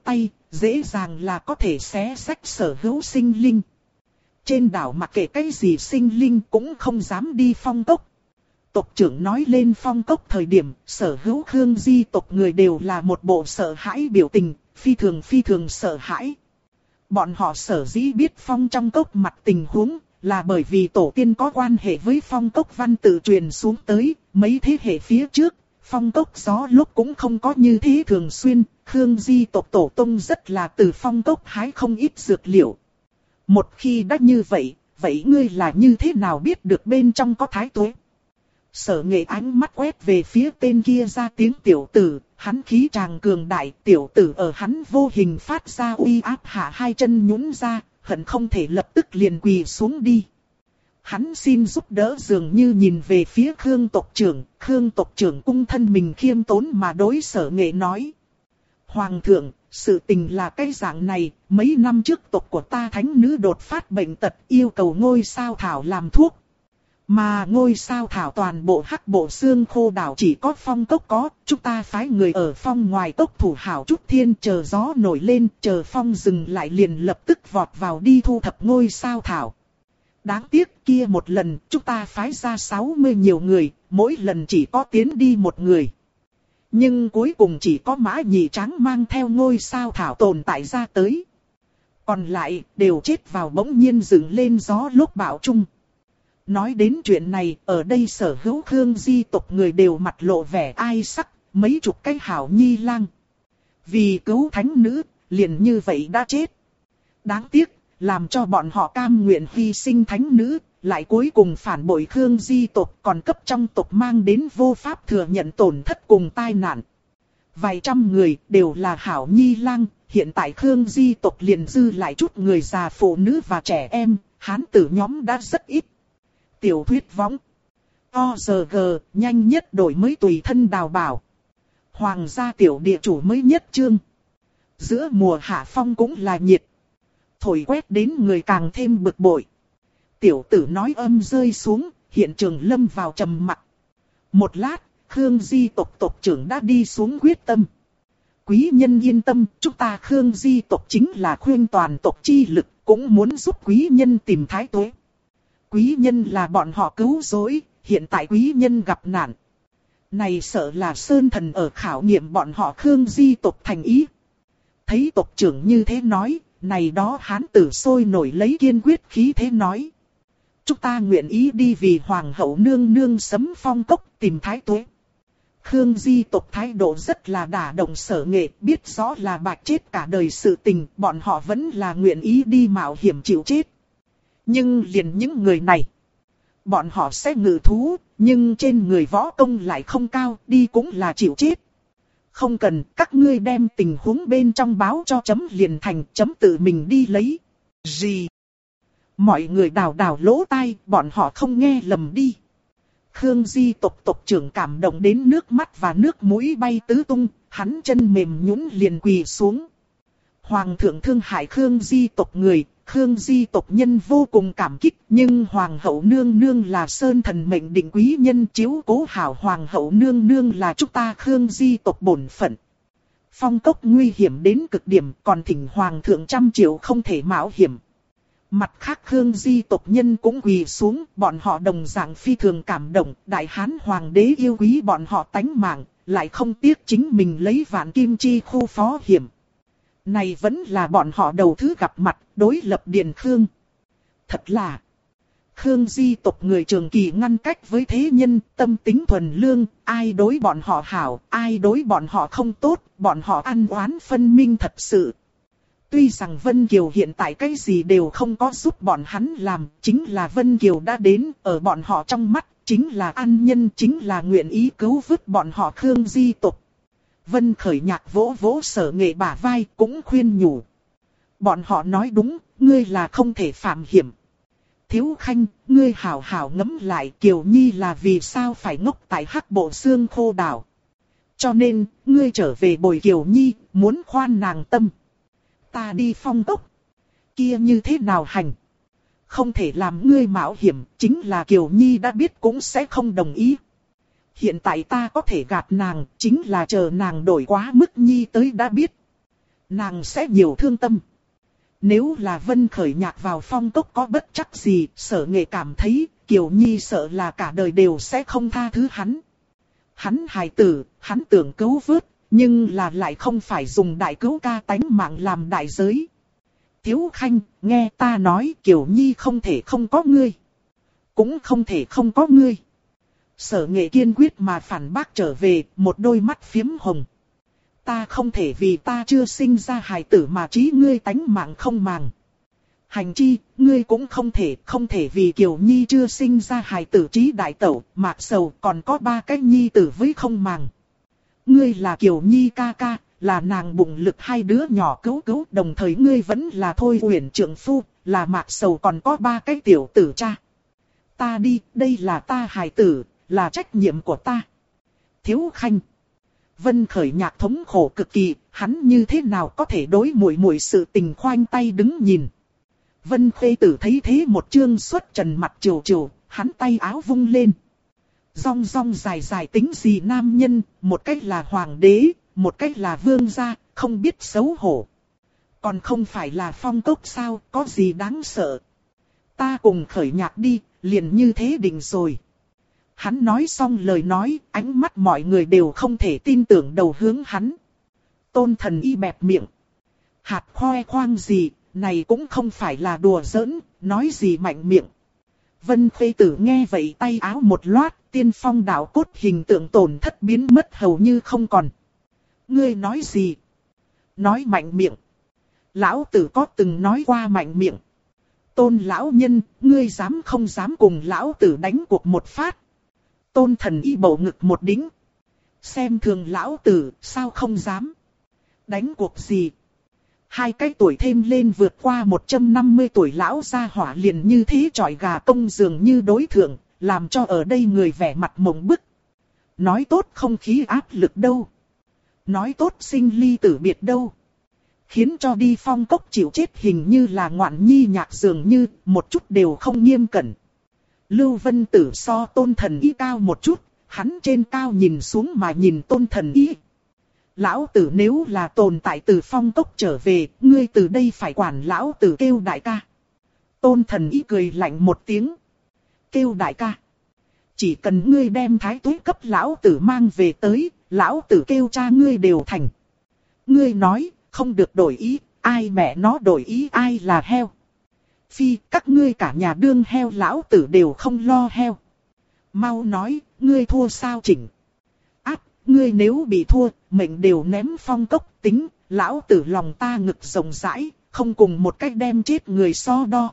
dễ dàng là có thể xé xách sở hữu sinh linh. Trên đảo mặc kệ cái gì sinh linh cũng không dám đi Phong Cốc. Tộc trưởng nói lên Phong Cốc thời điểm, sở hữu Khương Di tộc người đều là một bộ sợ hãi biểu tình, phi thường sợ hãi. Bọn họ sở dĩ biết Phong trong cốc mặt tình huống, là bởi vì tổ tiên có quan hệ với Phong Cốc văn tự truyền xuống tới, mấy thế hệ phía trước, Phong Cốc gió lúc cũng không có như thế thường xuyên, Khương Di tộc tổ tông rất là từ Phong Cốc hái không ít dược liệu. Một khi đã như vậy, vậy ngươi là như thế nào biết được bên trong có thái tuế? Sở Nghệ ánh mắt quét về phía tên kia ra tiếng tiểu tử, hắn khí tràng cường đại, tiểu tử ở hắn vô hình phát ra uy áp hạ hai chân nhũn ra, hận không thể lập tức liền quỳ xuống đi. Hắn xin giúp đỡ dường như nhìn về phía Khương tộc trưởng cung thân mình khiêm tốn mà đối Sở Nghệ nói. Hoàng thượng, sự tình là cái dạng này, mấy năm trước tộc của ta thánh nữ đột phát bệnh tật yêu cầu ngôi sao thảo làm thuốc. Mà ngôi sao thảo toàn bộ hắc bộ xương khô đảo chỉ có Phong Cốc có, chúng ta phái người ở phong ngoài cốc thủ hảo chút thiên chờ gió nổi lên, chờ phong dừng lại liền lập tức vọt vào đi thu thập ngôi sao thảo. Đáng tiếc kia một lần chúng ta phái ra 60 nhiều người, mỗi lần chỉ có tiến đi một người. Nhưng cuối cùng chỉ có Mã Nhị Tráng mang theo ngôi sao thảo tồn tại ra tới. Còn lại đều chết vào bỗng nhiên dựng lên gió lốc bão chung. Nói đến chuyện này, ở đây sở hữu Khương Di tộc người đều mặt lộ vẻ ai sắc, mấy chục cái hảo nhi lang. Vì cứu thánh nữ, liền như vậy đã chết. Đáng tiếc, làm cho bọn họ cam nguyện hy sinh thánh nữ, lại cuối cùng phản bội Khương Di tộc còn cấp trong tộc mang đến vô pháp thừa nhận tổn thất cùng tai nạn. Vài trăm người đều là hảo nhi lang, hiện tại Khương Di tộc liền dư lại chút người già phụ nữ và trẻ em, hán tử nhóm đã rất ít. Tiểu thuyết võng. OGG, nhanh nhất đổi mới tùy thân đào bảo. Hoàng gia tiểu địa chủ mới nhất chương. Giữa mùa hạ phong cũng là nhiệt. Thổi quét đến người càng thêm bực bội. Tiểu tử nói âm rơi xuống, hiện trường lâm vào trầm mặc. Một lát, Khương Di tộc trưởng đã đi xuống quyết tâm. Quý nhân yên tâm, chúng ta Khương Di tộc chính là khuyên toàn tộc chi lực, cũng muốn giúp quý nhân tìm thái tuế. Quý nhân là bọn họ cứu rỗi, hiện tại quý nhân gặp nạn. Này sợ là Sơn Thần ở khảo nghiệm bọn họ Khương Di tộc thành ý. Thấy tộc trưởng như thế nói, này đó hán tử sôi nổi lấy kiên quyết khí thế nói. Chúng ta nguyện ý đi vì Hoàng hậu nương nương sấm Phong Cốc tìm thái tuế. Khương Di tộc thái độ rất là đả động Sở Nghệ, biết rõ là bạch chết cả đời sự tình, bọn họ vẫn là nguyện ý đi mạo hiểm chịu chết. Nhưng liền những người này, bọn họ sẽ ngự thú, nhưng trên người võ công lại không cao, đi cũng là chịu chết. Không cần, các ngươi đem tình huống bên trong báo cho chấm liền thành, chấm tự mình đi lấy. Gì? Mọi người đào lỗ tai, bọn họ không nghe lầm đi. Khương Di tộc trưởng cảm động đến nước mắt và nước mũi bay tứ tung, hắn chân mềm nhũn liền quỳ xuống. Hoàng thượng thương hại Khương Di tộc người, Khương Di tộc nhân vô cùng cảm kích, nhưng Hoàng hậu nương nương là Sơn Thần mệnh định quý nhân chiếu cố hảo Hoàng hậu nương nương là chúng ta Khương Di tộc bổn phận. Phong Cốc nguy hiểm đến cực điểm, còn thỉnh Hoàng thượng trăm triệu không thể mạo hiểm. Mặt khác Khương Di tộc nhân cũng quỳ xuống, bọn họ đồng dạng phi thường cảm động, Đại Hán Hoàng đế yêu quý bọn họ tánh mạng, lại không tiếc chính mình lấy vạn kim chi khu phó hiểm. Này vẫn là bọn họ đầu thứ gặp mặt, đối lập Điền Khương. Thật là, Khương Di tộc người trường kỳ ngăn cách với thế nhân, tâm tính thuần lương, ai đối bọn họ hảo, ai đối bọn họ không tốt, bọn họ ăn oán phân minh thật sự. Tuy rằng Vân Kiều hiện tại cái gì đều không có giúp bọn hắn làm, chính là Vân Kiều đã đến, ở bọn họ trong mắt, chính là an nhân, chính là nguyện ý cứu vớt bọn họ Khương Di tộc. Vân Khởi Nhạc vỗ vỗ Sở Nghệ bả vai cũng khuyên nhủ. Bọn họ nói đúng, ngươi là không thể phạm hiểm. Thiếu Khanh, ngươi hảo hảo ngẫm lại Kiều Nhi là vì sao phải ngốc tại hắc bộ xương khô đảo. Cho nên, ngươi trở về bồi Kiều Nhi, muốn khoan nàng tâm. Ta đi Phong Cốc. Kia như thế nào hành? Không thể làm ngươi mạo hiểm, chính là Kiều Nhi đã biết cũng sẽ không đồng ý. Hiện tại ta có thể gạt nàng, chính là chờ nàng đổi quá mức Nhi tới đã biết. nàng sẽ nhiều thương tâm. Nếu là Vân Khởi Nhạc vào Phong Cốc có bất trắc gì, Sở Nghệ cảm thấy Kiều Nhi sợ là cả đời đều sẽ không tha thứ hắn. Hắn hài tử, hắn tưởng cứu vớt, nhưng là lại không phải dùng đại cứu ca tánh mạng làm đại giới. Tiếu Khanh, nghe ta nói Kiều Nhi không thể không có ngươi. Cũng không thể không có ngươi. Sở Nghệ kiên quyết mà phản bác trở về, một đôi mắt phiếm hồng. Ta không thể vì ta chưa sinh ra hài tử mà trí ngươi tánh mạng không màng. Hành chi, ngươi cũng không thể vì Kiều Nhi chưa sinh ra hài tử trí đại tẩu, Mạc Sầu còn có 3 cái nhi tử với không màng. Ngươi là Kiều Nhi ca ca, là nàng bụng lực 2 đứa nhỏ cứu, đồng thời ngươi vẫn là Thôi Uyển trượng phu, là Mạc Sầu còn có 3 cái tiểu tử cha. Ta đi, đây là ta hài tử, là trách nhiệm của ta. Thiếu Khanh. Vân Khởi Nhạc thống khổ cực kỳ, hắn như thế nào có thể đối muội muội sự tình khoanh tay đứng nhìn. Vân Khê Tử thấy thế một chương xuất trần mặt trều trều, hắn tay áo vung lên. Rong rong dài dài tính gì nam nhân, một cách là hoàng đế, một cách là vương gia, không biết xấu hổ. Còn không phải là Phong Cốc sao, có gì đáng sợ. Ta cùng Khởi Nhạc đi, liền như thế định rồi. Hắn nói xong lời nói, ánh mắt mọi người đều không thể tin tưởng đầu hướng hắn. Tôn Thần Y bẹp miệng. Hạt khoe khoang gì, này cũng không phải là đùa giỡn, nói gì mạnh miệng. Vân Khê Tử nghe vậy tay áo một loát, Tiên Phong đạo cốt hình tượng tổn thất biến mất hầu như không còn. Ngươi nói gì? Nói mạnh miệng. Lão tử có từng nói qua mạnh miệng. Tôn lão nhân, ngươi dám không dám cùng lão tử đánh cuộc một phát. Tôn Thần Y bầu ngực một đính. Xem thường lão tử, sao không dám? Đánh cuộc gì? 2 cái tuổi thêm lên vượt qua 150 tuổi lão gia hỏa liền như thế chọi gà công dường như đối thượng, làm cho ở đây người vẻ mặt mộng bức. Nói tốt không khí áp lực đâu. Nói tốt sinh ly tử biệt đâu. Khiến cho đi Phong Cốc chịu chết hình như là ngoạn nhi nhạc dường như, một chút đều không nghiêm cẩn. Lưu Vân Tử so Tôn Thần Y cao một chút, hắn trên cao nhìn xuống mà nhìn Tôn Thần Y. Lão tử nếu là tồn tại từ Phong Cốc trở về, ngươi từ đây phải quản lão tử kêu đại ca. Tôn Thần Y cười lạnh một tiếng. Kêu đại ca. Chỉ cần ngươi đem thái tuế cấp lão tử mang về tới, lão tử kêu cha ngươi đều thành. Ngươi nói, không được đổi ý, ai mẹ nó đổi ý ai là heo. Phi, các ngươi cả nhà đương heo lão tử đều không lo heo. Mau nói, ngươi thua sao chỉnh. Ác, ngươi nếu bị thua, mệnh đều ném Phong Cốc tính, lão tử lòng ta ngực rộng rãi, không cùng một cách đem chết người so đo.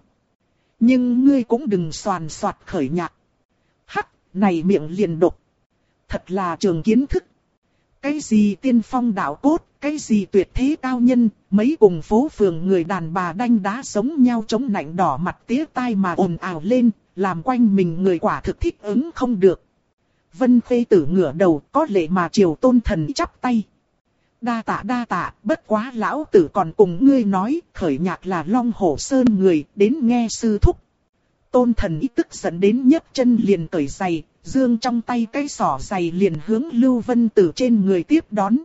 Nhưng ngươi cũng đừng soàn soạt Khởi Nhạc. Hắc, này miệng liền độc. Thật là trường kiến thức. Cái gì tiên phong đạo cốt, cái gì tuyệt thế cao nhân, mấy cùng phố phường người đàn bà đanh đá sống nhau chống nạnh đỏ mặt tía tai mà ồn ào lên, làm quanh mình người quả thực thích ứng không được. Vân Khê Tử ngửa đầu có lệ mà triều Tôn Thần chắp tay. Đa tạ, bất quá lão tử còn cùng ngươi nói, Khởi Nhạc là Long Hổ Sơn người, đến nghe sư thúc. Tôn Thần ý tức giận đến nhấc chân liền cởi giày, dương trong tay cái xỏ giày liền hướng Lưu Vân Tử trên người tiếp đón.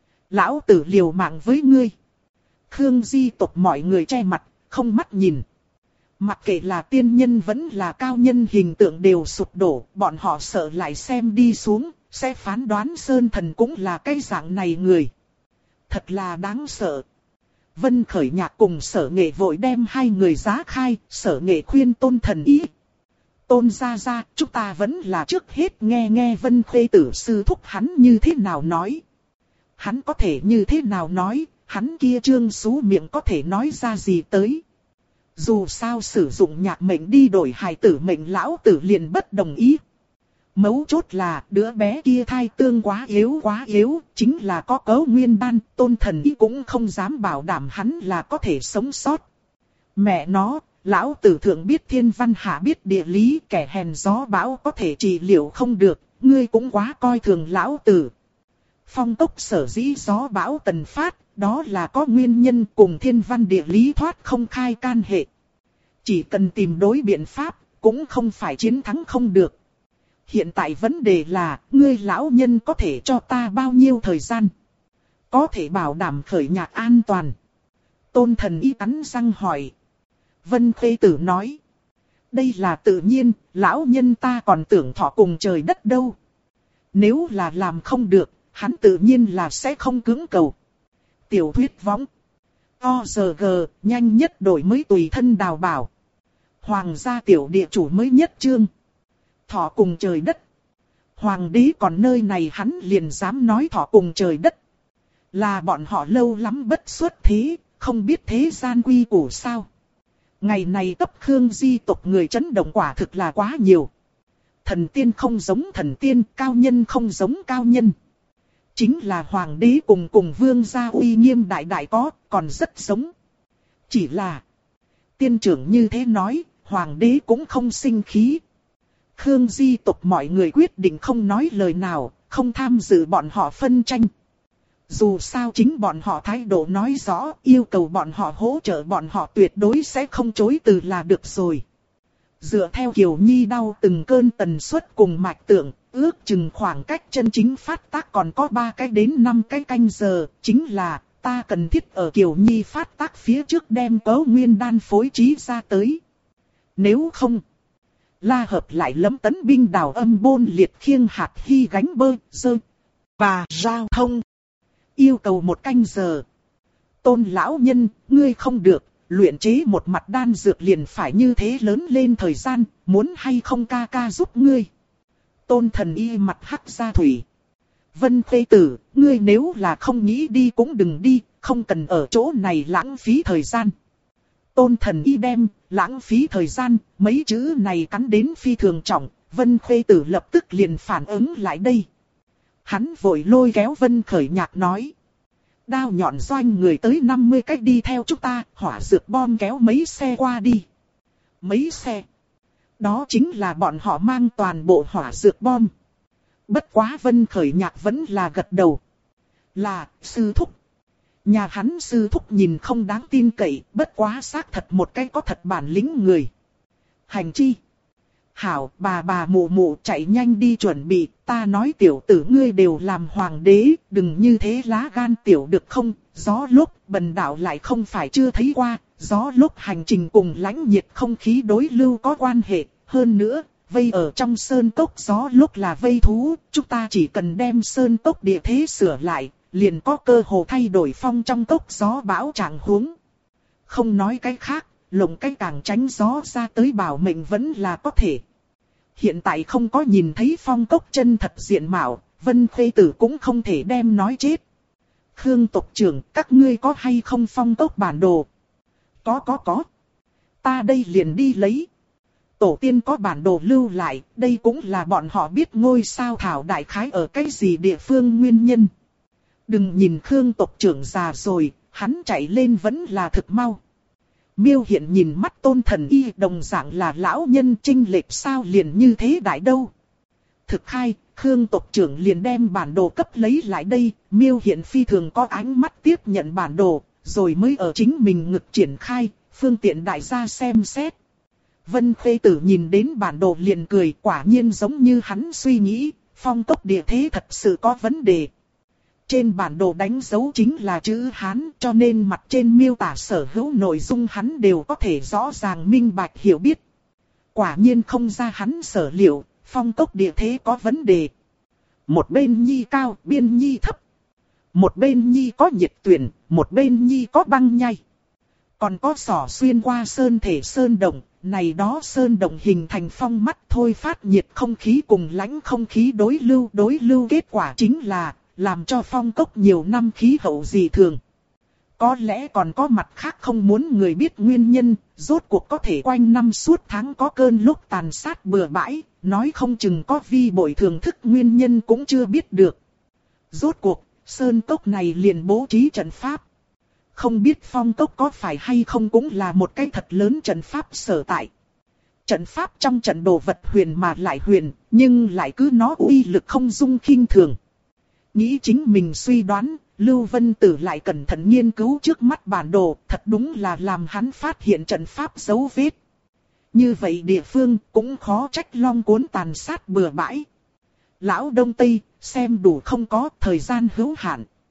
Lão tử liều mạng với ngươi. Khương Di tộc mọi người che mặt, không mắt nhìn. Mặc kệ là tiên nhân vẫn là cao nhân hình tượng đều sụp đổ, bọn họ sợ lại xem đi xuống, sẽ phán đoán Sơn Thần cũng là cái dạng này người. Thật là đáng sợ. Vân Khởi Nhạc cùng Sở Nghệ vội đem 2 người giá khai, Sở Nghệ khuyên Tôn Thần Y. Tôn gia, chúng ta vẫn là trước hết nghe Vân Khê Tử sư thúc hắn như thế nào nói. Hắn có thể như thế nào nói, hắn kia trương xú miệng có thể nói ra gì tới. Dù sao sử dụng nhạc mệnh đi đổi hài tử mệnh lão tử liền bất đồng ý. Mấu chốt là đứa bé kia thai tương quá yếu, chính là có cấu nguyên đan, Tôn Thần Y cũng không dám bảo đảm hắn là có thể sống sót. Mẹ nó, lão tử thượng biết thiên văn hạ biết địa lý, kẻ hèn gió bão có thể trị liệu không được, ngươi cũng quá coi thường lão tử. Phong Cốc sở dĩ gió bão tần phát, đó là có nguyên nhân cùng thiên văn địa lý thoát không khai can hệ. Chỉ cần tìm đối biện pháp, cũng không phải chiến thắng không được. Hiện tại vấn đề là, ngươi lão nhân có thể cho ta bao nhiêu thời gian? Có thể bảo đảm khởi nhạc an toàn. Tôn Thần Y cắn răng hỏi. Vân Khê Tử nói. Đây là tự nhiên, lão nhân ta còn tưởng thọ cùng trời đất đâu. Nếu là làm không được, hắn tự nhiên là sẽ không cưỡng cầu. Tiểu thuyết võng. OGG, nhanh nhất đổi mới tùy thân đào bảo. Hoàng gia tiểu địa chủ mới nhất chương. Thọ cùng trời đất. Hoàng đế còn nơi này hắn liền dám nói thọ cùng trời đất. Là bọn họ lâu lắm bất xuất thế, không biết thế gian quy củ sao. Ngày này cấp Khương Di tộc người chấn động quả thực là quá nhiều. Thần tiên không giống thần tiên, cao nhân không giống cao nhân. Chính là hoàng đế cùng vương gia uy nghiêm đại đại có, còn rất giống. Chỉ là, tiên trưởng như thế nói, hoàng đế cũng không sinh khí. Khương Di tộc mọi người quyết định không nói lời nào, không tham dự bọn họ phân tranh. Dù sao chính bọn họ thái độ nói rõ, yêu cầu bọn họ hỗ trợ bọn họ tuyệt đối sẽ không chối từ là được rồi. Dựa theo Kiều Nhi đau từng cơn tần suất cùng mạch tượng, ước chừng khoảng cách chân chính phát tác còn có 3 cái đến 5 cái canh giờ, chính là ta cần thiết ở Kiều Nhi phát tác phía trước đem Cấu Nguyên đan phối trí ra tới. Nếu không, La Hợp lại lấm tấn binh đào âm bôn liệt khiêng hạt hy gánh bơ, dơ và giao thông. Yêu cầu 1 canh giờ. Tôn lão nhân, ngươi không được, luyện chế một mặt đan dược liền phải như thế lớn lên thời gian, muốn hay không ca ca giúp ngươi. Tôn Thần Y mặt hắc ra thủy. Vân Khê Tử, ngươi nếu là không nghĩ đi cũng đừng đi, không cần ở chỗ này lãng phí thời gian. Tôn Thần Y đem, lãng phí thời gian, mấy chữ này cắn đến phi thường trọng, Vân Khê Tử lập tức liền phản ứng lại đây. Hắn vội lôi kéo Vân Khởi Nhạc nói. Đao nhọn doanh người tới 50 cách đi theo chúng ta, hỏa dược bom kéo mấy xe qua đi. Mấy xe? Đó chính là bọn họ mang toàn bộ hỏa dược bom. Bất quá Vân Khởi Nhạc vẫn là gật đầu. Là, sư thúc. Nhà hắn sư thúc nhìn không đáng tin cậy, bất quá xác thật một cái có thật bản lĩnh người. Hành chi. Hảo, bà mụ mụ chạy nhanh đi chuẩn bị, ta nói tiểu tử ngươi đều làm hoàng đế, đừng như thế lá gan tiểu được không, gió lúc bần đạo lại không phải chưa thấy qua, gió lúc hành trình cùng lãnh nhiệt không khí đối lưu có quan hệ, hơn nữa, vây ở trong sơn cốc gió lúc là vây thú, chúng ta chỉ cần đem sơn cốc địa thế sửa lại, liền có cơ hội thay đổi phong trong cốc gió bão trạng huống. Không nói cái khác, lồng cái càng tránh gió ra tới bảo mệnh vẫn là có thể. Hiện tại không có nhìn thấy phong cốc chân thật diện mạo, Vân Khê Tử cũng không thể đem nói chết. Khương tộc trưởng, các ngươi có hay không phong cốc bản đồ? Có. Ta đây liền đi lấy. Tổ tiên có bản đồ lưu lại, đây cũng là bọn họ biết ngôi sao thảo đại khái ở cái gì địa phương nguyên nhân. Đừng nhìn Khương tộc trưởng già rồi, hắn chạy lên vẫn là thực mau. Miêu Hiện nhìn mắt Tôn Thần Y đồng dạng là lão nhân chênh lệch sao liền như thế đại đâu. Thực khai, Khương tộc trưởng liền đem bản đồ cấp lấy lại đây, Miêu Hiện phi thường có ánh mắt tiếp nhận bản đồ, rồi mới ở chính mình ngực triển khai, phương tiện đại gia xem xét. Vân Khê Tử nhìn đến bản đồ liền cười, quả nhiên giống như hắn suy nghĩ, phong cốc địa thế thật sự có vấn đề. Trên bản đồ đánh dấu chính là chữ Hán, cho nên mặt trên miêu tả sở hữu nội dung hắn đều có thể rõ ràng minh bạch hiểu biết. Quả nhiên không ra hắn sở liệu, phong cốc địa thế có vấn đề. Một bên nhi cao, biên nhi thấp. Một bên nhi có nhiệt tuyển, một bên nhi có băng nhai. Còn có sỏ xuyên qua sơn thể sơn động, này đó sơn động hình thành phong mắt thôi phát nhiệt không khí cùng lãnh không khí đối lưu kết quả chính là làm cho phong cốc nhiều năm khí hậu dị thường. Có lẽ còn có mặt khác không muốn người biết nguyên nhân, rốt cuộc có thể quanh năm suốt tháng có cơn lúc tàn sát bừa bãi, nói không chừng có vi bội thường thức nguyên nhân cũng chưa biết được. Rốt cuộc, sơn cốc này liền bố trí trận pháp. Không biết phong cốc có phải hay không cũng là một cái thật lớn trận pháp sở tại. Trận pháp trong trận đồ vật huyền mà lại huyền, nhưng lại cứ nó uy lực không dung khinh thường. Nghĩ chính mình suy đoán, Lưu Vân Tử lại cẩn thận nghiên cứu trước mắt bản đồ, thật đúng là làm hắn phát hiện trận pháp dấu vết. Như vậy địa phương cũng khó trách long cuốn tàn sát bừa bãi. Lão Đông Tây, xem đủ không có thời gian hữu hạn.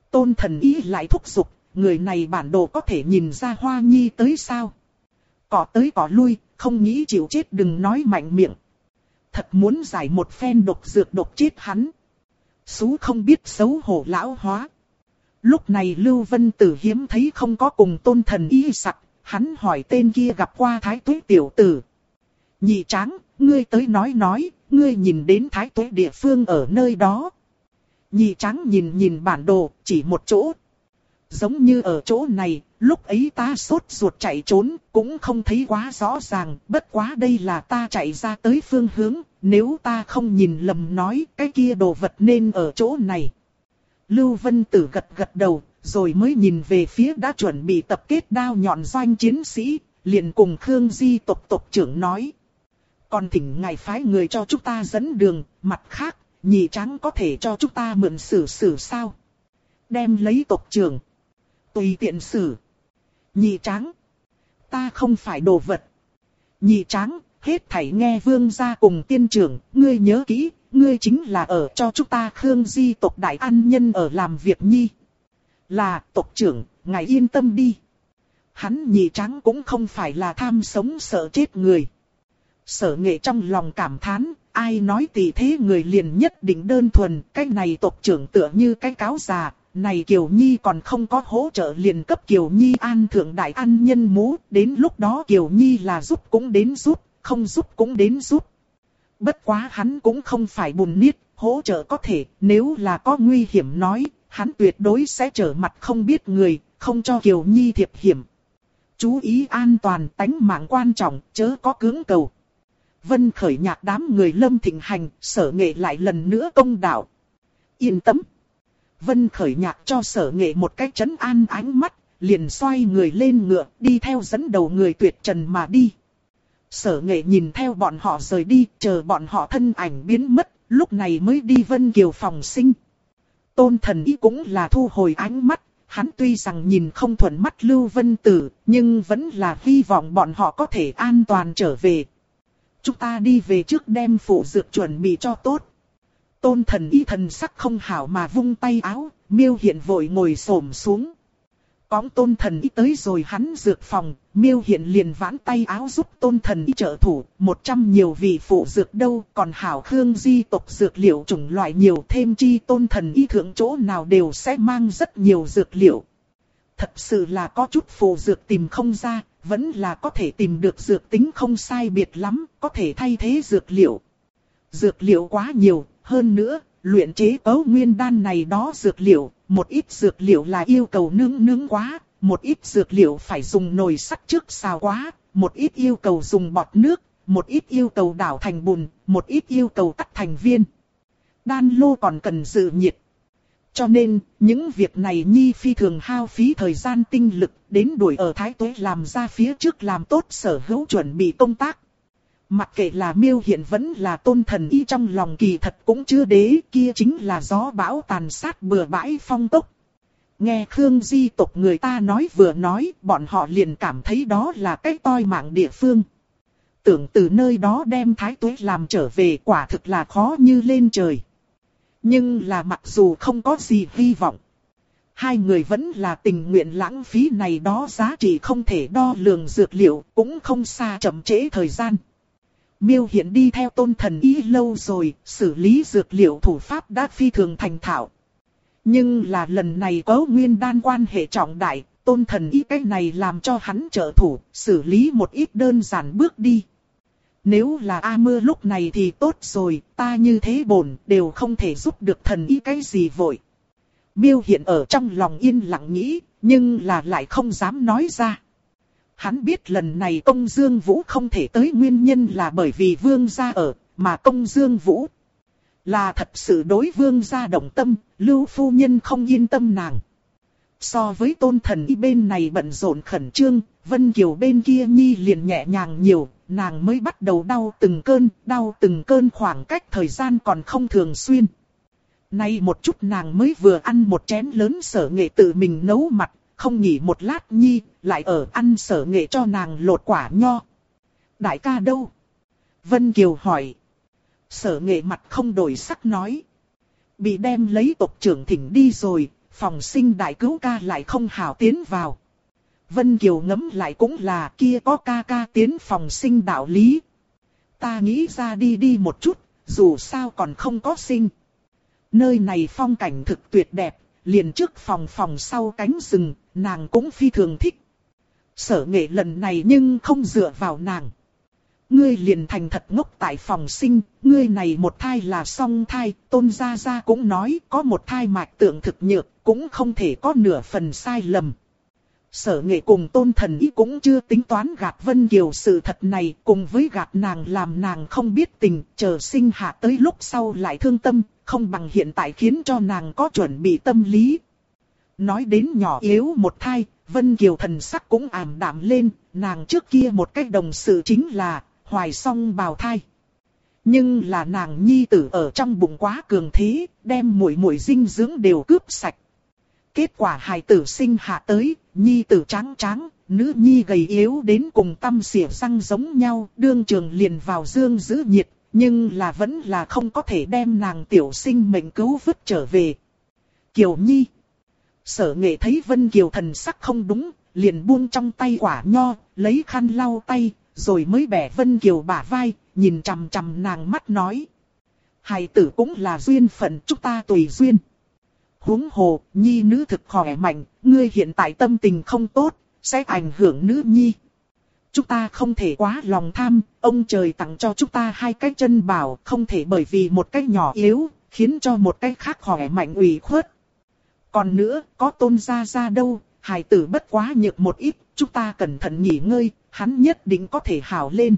Tôn Thần Y lại thúc giục, người này bản đồ có thể nhìn ra Hoa Nhi tới sao? Cỏ tới cỏ lui, không nghĩ chịu chết đừng nói mạnh miệng. Thật muốn giải một phen độc dược độc chết hắn. Sú không biết xấu hổ lão hóa. Lúc này Lưu Vân Tử hiếm thấy không có cùng Tôn Thần Y sặc, hắn hỏi tên kia gặp qua Thái Tuế tiểu tử. Nhị Tráng, ngươi tới nói, ngươi nhìn đến Thái Tuế địa phương ở nơi đó. Nhị Tráng nhìn bản đồ, chỉ một chỗ. Giống như ở chỗ này, lúc ấy ta sốt ruột chạy trốn, cũng không thấy quá rõ ràng, bất quá đây là ta chạy ra tới phương hướng, nếu ta không nhìn lầm nói, cái kia đồ vật nên ở chỗ này. Lưu Vân Tử gật đầu, rồi mới nhìn về phía đã chuẩn bị tập kết đao nhọn doanh chiến sĩ, liền cùng Khương Di tộc trưởng nói. Còn thỉnh ngài phái người cho chúng ta dẫn đường, mặt khác, Nhị Tráng có thể cho chúng ta mượn sử sao? Đem lấy tộc trưởng. Tùy tiện xử. Nhị Tráng. Ta không phải đồ vật. Nhị Tráng, hết thảy nghe vương gia cùng tiên trưởng, ngươi nhớ kỹ, ngươi chính là ở cho chúng ta Khương Di tộc đại ăn nhân ở làm việc nhi. Là tộc trưởng, ngài yên tâm đi. Hắn Nhị Tráng cũng không phải là tham sống sợ chết người. Sở Nghệ trong lòng cảm thán, ai nói tỷ thế người liền nhất định đơn thuần, cái này tộc trưởng tựa như cái cáo già. Này Kiều Nhi còn không có hỗ trợ liền cấp Kiều Nhi an thượng đại ăn nhân mũ, đến lúc đó Kiều Nhi là giúp cũng đến giúp, không giúp cũng đến giúp. Bất quá hắn cũng không phải bùn niết, hỗ trợ có thể, nếu là có nguy hiểm nói, hắn tuyệt đối sẽ trở mặt không biết người, không cho Kiều Nhi thiệp hiểm. Chú ý an toàn, tánh mạng quan trọng, chớ có cưỡng cầu. Vân Khởi Nhạc đám người Lâm Thịnh Hành, Sở Nghệ lại lần nữa công đạo. Yên tâm. Vân Khởi Nhạc cho Sở Nghệ một cái trấn an ánh mắt, liền xoay người lên ngựa, đi theo dẫn đầu người tuyệt trần mà đi. Sở Nghệ nhìn theo bọn họ rời đi, chờ bọn họ thân ảnh biến mất, lúc này mới đi Vân Kiều phòng sinh. Tôn Thần Y cũng là thu hồi ánh mắt, hắn tuy rằng nhìn không thuận mắt Lưu Vân Tử, nhưng vẫn là hy vọng bọn họ có thể an toàn trở về. Chúng ta đi về trước đem phụ dược chuẩn bị cho tốt. Tôn Thần Y thần sắc không hảo mà vung tay áo, Miêu Hiện vội ngồi xổm xuống. Cõng Tôn Thần Y tới rồi hắn dược phòng, Miêu Hiện liền vãn tay áo giúp Tôn Thần Y trợ thủ, 100 nhiều vị phụ dược đâu, còn hảo Khương Di tộc dược liệu chủng loại nhiều thêm chi Tôn Thần Y thượng chỗ nào đều sẽ mang rất nhiều dược liệu. Thật sự là có chút phụ dược tìm không ra, vẫn là có thể tìm được dược tính không sai biệt lắm, có thể thay thế dược liệu. Dược liệu quá nhiều, hơn nữa, luyện chế Cấu Nguyên Đan này đó dược liệu, một ít dược liệu là yêu cầu nướng quá, một ít dược liệu phải dùng nồi sắt trước xào quá, một ít yêu cầu dùng bọt nước, một ít yêu cầu đảo thành bùn, một ít yêu cầu cắt thành viên. Đan lô còn cần dự nhiệt. Cho nên, những việc này Nhi phi thường hao phí thời gian tinh lực, đến đuổi ở Thái Tuế làm ra phía trước làm tốt sở hữu chuẩn bị công tác. Mặc kệ là Miêu Hiện vẫn là Tôn Thần Y trong lòng kỳ thật cũng chưa đế, kia chính là gió bão tàn sát bừa bãi phong tốc. Nghe Khương Di tộc người ta nói vừa nói, bọn họ liền cảm thấy đó là cái toi mạng địa phương. Tưởng từ nơi đó đem Thái Tuế làm trở về quả thực là khó như lên trời. Nhưng là mặc dù không có gì hy vọng, hai người vẫn là tình nguyện lãng phí này đó giá trị không thể đo lường dược liệu, cũng không xa chậm trễ thời gian. Miêu Hiện đi theo Tôn Thần Y lâu rồi, xử lý dược liệu thủ pháp đã phi thường thành thạo. Nhưng là lần này Cấu Nguyên Đan quan hệ trọng đại, Tôn Thần Y cái này làm cho hắn trợ thủ, xử lý một ít đơn giản bước đi. Nếu là A Mưa lúc này thì tốt rồi, ta như thế bổn đều không thể giúp được Thần Y cái gì vội. Miêu Hiện ở trong lòng yên lặng nghĩ, nhưng là lại không dám nói ra. Hắn biết lần này Công Dương Vũ không thể tới nguyên nhân là bởi vì Vương gia ở, mà Công Dương Vũ là thật sự đối Vương gia động tâm, Lưu phu nhân không yên tâm nàng. So với Tôn Thần Y bên này bận rộn khẩn trương, Vân Kiều bên kia Nhi liền nhẹ nhàng nhiều, nàng mới bắt đầu đau từng cơn khoảng cách thời gian còn không thường xuyên. Nay một chút nàng mới vừa ăn một chén lớn Sở Nghệ tự mình nấu mặt, không nghỉ một lát Nhi, lại ở ăn Sở Nghệ cho nàng lột quả nho. Đại ca đâu? Vân Kiều hỏi. Sở Nghệ mặt không đổi sắc nói. Bị đem lấy tộc trưởng thỉnh đi rồi, phòng sinh đại cứu ca lại không hảo tiến vào. Vân Kiều ngẫm lại cũng là kia có ca ca tiến phòng sinh đạo lý. Ta nghĩ ra đi một chút, dù sao còn không có sinh. Nơi này phong cảnh thực tuyệt đẹp, liền trước phòng sau cánh rừng, nàng cũng phi thường thích. Sở Nghệ lần này nhưng không dựa vào nàng. Ngươi liền thành thật ngốc tại phòng sinh, ngươi này một thai là song thai, Tôn Gia Gia cũng nói có một thai mạch tượng thực nhược, cũng không thể có nửa phần sai lầm. Sở Nghệ cùng Tôn Thần Ý cũng chưa tính toán gạt Vân Kiều sự thật này, cùng với gạt nàng làm nàng không biết tình, chờ sinh hạ tới lúc sau lại thương tâm, không bằng hiện tại khiến cho nàng có chuẩn bị tâm lý. Nói đến nhỏ yếu một thai, Vân Kiều thần sắc cũng ảm đạm lên, nàng trước kia một cách đồng sự chính là hoài song bào thai. Nhưng là nàng nhi tử ở trong bụng quá cường thế, đem muội dinh dưỡng đều cướp sạch. Kết quả hài tử sinh hạ tới, nhi tử trắng trắng, nữ nhi gầy yếu đến cùng tăm xỉa răng giống nhau, đương trường liền vào dương giữ nhiệt, nhưng là vẫn là không có thể đem nàng tiểu sinh mệnh cứu vớt trở về. Kiều Nhi. Sở Nghệ thấy Vân Kiều thần sắc không đúng, liền buông trong tay quả nho, lấy khăn lau tay, rồi mới bẻ Vân Kiều bả vai, nhìn chằm chằm nàng mắt nói. Hài tử cũng là duyên phận, chúng ta tùy duyên. Huống hồ, nhi nữ thực khỏe mạnh, ngươi hiện tại tâm tình không tốt, sẽ ảnh hưởng nữ nhi. Chúng ta không thể quá lòng tham, ông trời tặng cho chúng ta hai cái chân bảo, không thể bởi vì một cái nhỏ yếu, khiến cho một cái khác khỏe mạnh ủy khuất. Còn nữa, có Tôn Gia Gia đâu, hài tử bất quá nhược một ít, chúng ta cẩn thận nghỉ ngơi, hắn nhất định có thể hảo lên.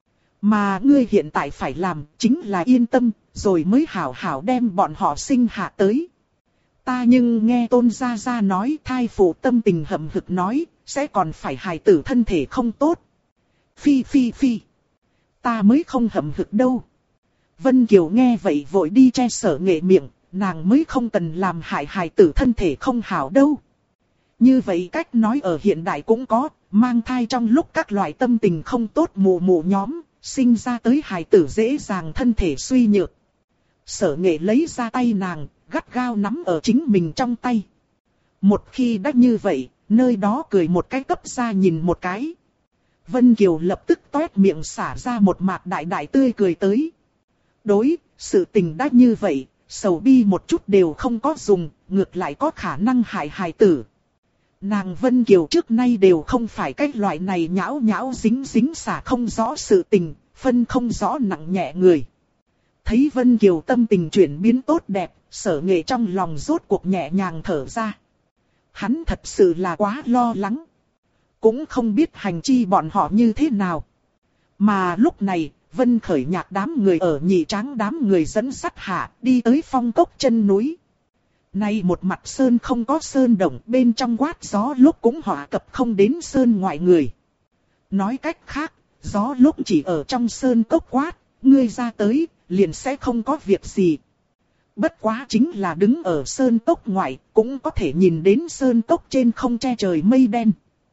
Mà ngươi hiện tại phải làm, chính là yên tâm, rồi mới hảo đem bọn họ sinh hạ tới. Ta nhưng nghe Tôn Gia Gia nói thai phụ tâm tình hậm hực nói, sẽ còn phải hài tử thân thể không tốt. Phi. Ta mới không hậm hực đâu. Vân Kiều nghe vậy vội đi che Sở Nghệ miệng, nàng mới không cần làm hài tử thân thể không hảo đâu. Như vậy cách nói ở hiện đại cũng có, mang thai trong lúc các loại tâm tình không tốt mù nhóm, sinh ra tới hài tử dễ dàng thân thể suy nhược. Sở Nghệ lấy ra tay nàng, gắt gao nắm ở chính mình trong tay. Một khi đã như vậy, nơi đó cười một cái cấp ra nhìn một cái. Vân Kiều lập tức toét miệng xả ra một mạc đại tươi cười tới. Đối, sự tình đã như vậy, sầu bi một chút đều không có dùng, ngược lại có khả năng hại hài tử. Nàng Vân Kiều trước nay đều không phải cái loại này nhão dính xả không rõ sự tình, phân không rõ nặng nhẹ người. Thấy Vân Kiều tâm tình chuyển biến tốt đẹp, Sở Nghệ trong lòng rốt cuộc nhẹ nhàng thở ra. Hắn thật sự là quá lo lắng. Cũng không biết hành chi bọn họ như thế nào. Mà lúc này, Vân Khởi Nhạc đám người ở Nhị Tráng đám người dẫn sắt hạ, đi tới phong cốc chân núi. Nay một mặt sơn không có sơn động, bên trong quát gió lúc cũng hỏa cập không đến sơn ngoại người. Nói cách khác, gió lúc chỉ ở trong sơn cốc quát, ngươi ra tới, liền sẽ không có việc gì. Bất quá chính là đứng ở sơn cốc ngoại, cũng có thể nhìn đến sơn cốc trên không che trời mây đen.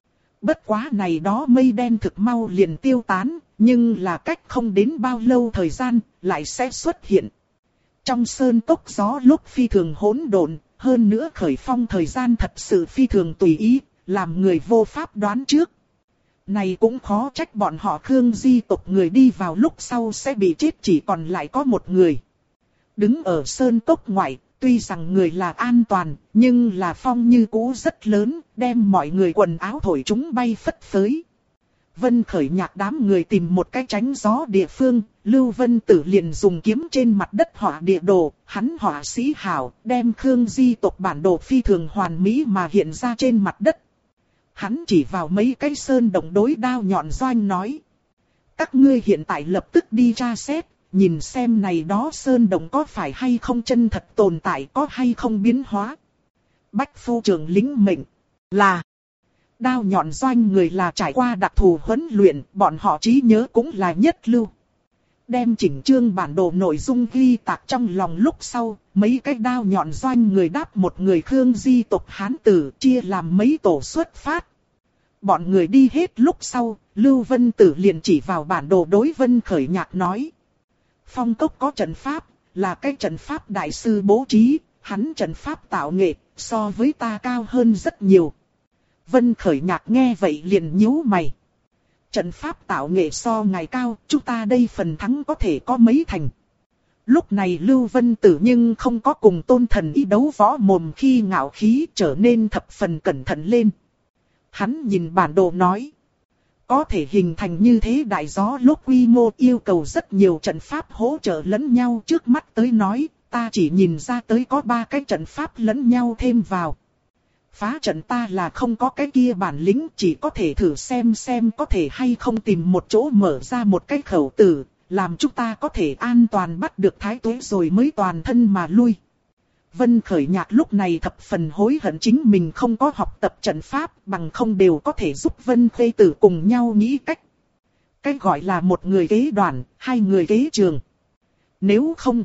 Bất quá này đó mây đen thực mau liền tiêu tán, nhưng là cách không đến bao lâu thời gian, lại sẽ xuất hiện. Trong sơn cốc gió lúc phi thường hỗn độn, hơn nữa khởi phong thời gian thật sự phi thường tùy ý, làm người vô pháp đoán trước. Này cũng khó trách bọn họ Khương Di tộc người đi vào lúc sau sẽ bị chết chỉ còn lại có một người. Đứng ở sơn cốc ngoại, tuy rằng người là an toàn, nhưng là phong như cũ rất lớn, đem mọi người quần áo thổi chúng bay phất phới. Vân Khởi Nhạc đám người tìm một cái tránh gió địa phương, Lưu Vân Tử liền dùng kiếm trên mặt đất họa địa đồ, hắn họa sĩ hảo, đem Khương Di tộc bản đồ phi thường hoàn mỹ mà hiện ra trên mặt đất. Hắn chỉ vào mấy cái sơn động đối đao nhọn Doanh nói. Các ngươi hiện tại lập tức đi tra xét, nhìn xem này đó sơn động có phải hay không chân thật tồn tại, có hay không biến hóa. Bách phu trưởng lính mệnh là đao nhọn Doanh người là trải qua đặc thù huấn luyện, bọn họ trí nhớ cũng là nhất lưu. Đem chỉnh chương bản đồ nội dung ghi tạc trong lòng lúc sau, mấy cái đao nhọn Doanh người đáp một người Khương Di tộc Hán tử chia làm mấy tổ xuất phát. Bọn người đi hết lúc sau, Lưu Vân Tử liền chỉ vào bản đồ đối Vân Khởi Nhạc nói. Phong cốc có trận pháp, là cái trận pháp đại sư bố trí, hắn trận pháp tạo nghệ, so với ta cao hơn rất nhiều. Vân Khởi Nhạc nghe vậy liền nhíu mày. Trận pháp tạo nghệ so ngài cao, chúng ta đây phần thắng có thể có mấy thành. Lúc này Lưu Vân Tử nhưng không có cùng Tôn Thần Y đấu võ mồm khi ngạo khí trở nên thập phần cẩn thận lên. Hắn nhìn bản đồ nói. Có thể hình thành như thế đại gió lúc quy mô yêu cầu rất nhiều trận pháp hỗ trợ lẫn nhau, trước mắt tới nói, ta chỉ nhìn ra tới có 3 cái trận pháp lẫn nhau thêm vào. Phá trận ta là không có cái kia bản lĩnh, chỉ có thể thử xem có thể hay không tìm một chỗ mở ra một cái khẩu tử, làm chúng ta có thể an toàn bắt được Thái Tuế rồi mới toàn thân mà lui. Vân Khởi Nhạc lúc này thập phần hối hận chính mình không có học tập trận pháp, bằng không đều có thể giúp Vân Khê Tử cùng nhau nghĩ cách. Cái gọi là một người kế đoàn, 2 người kế trường. Nếu không,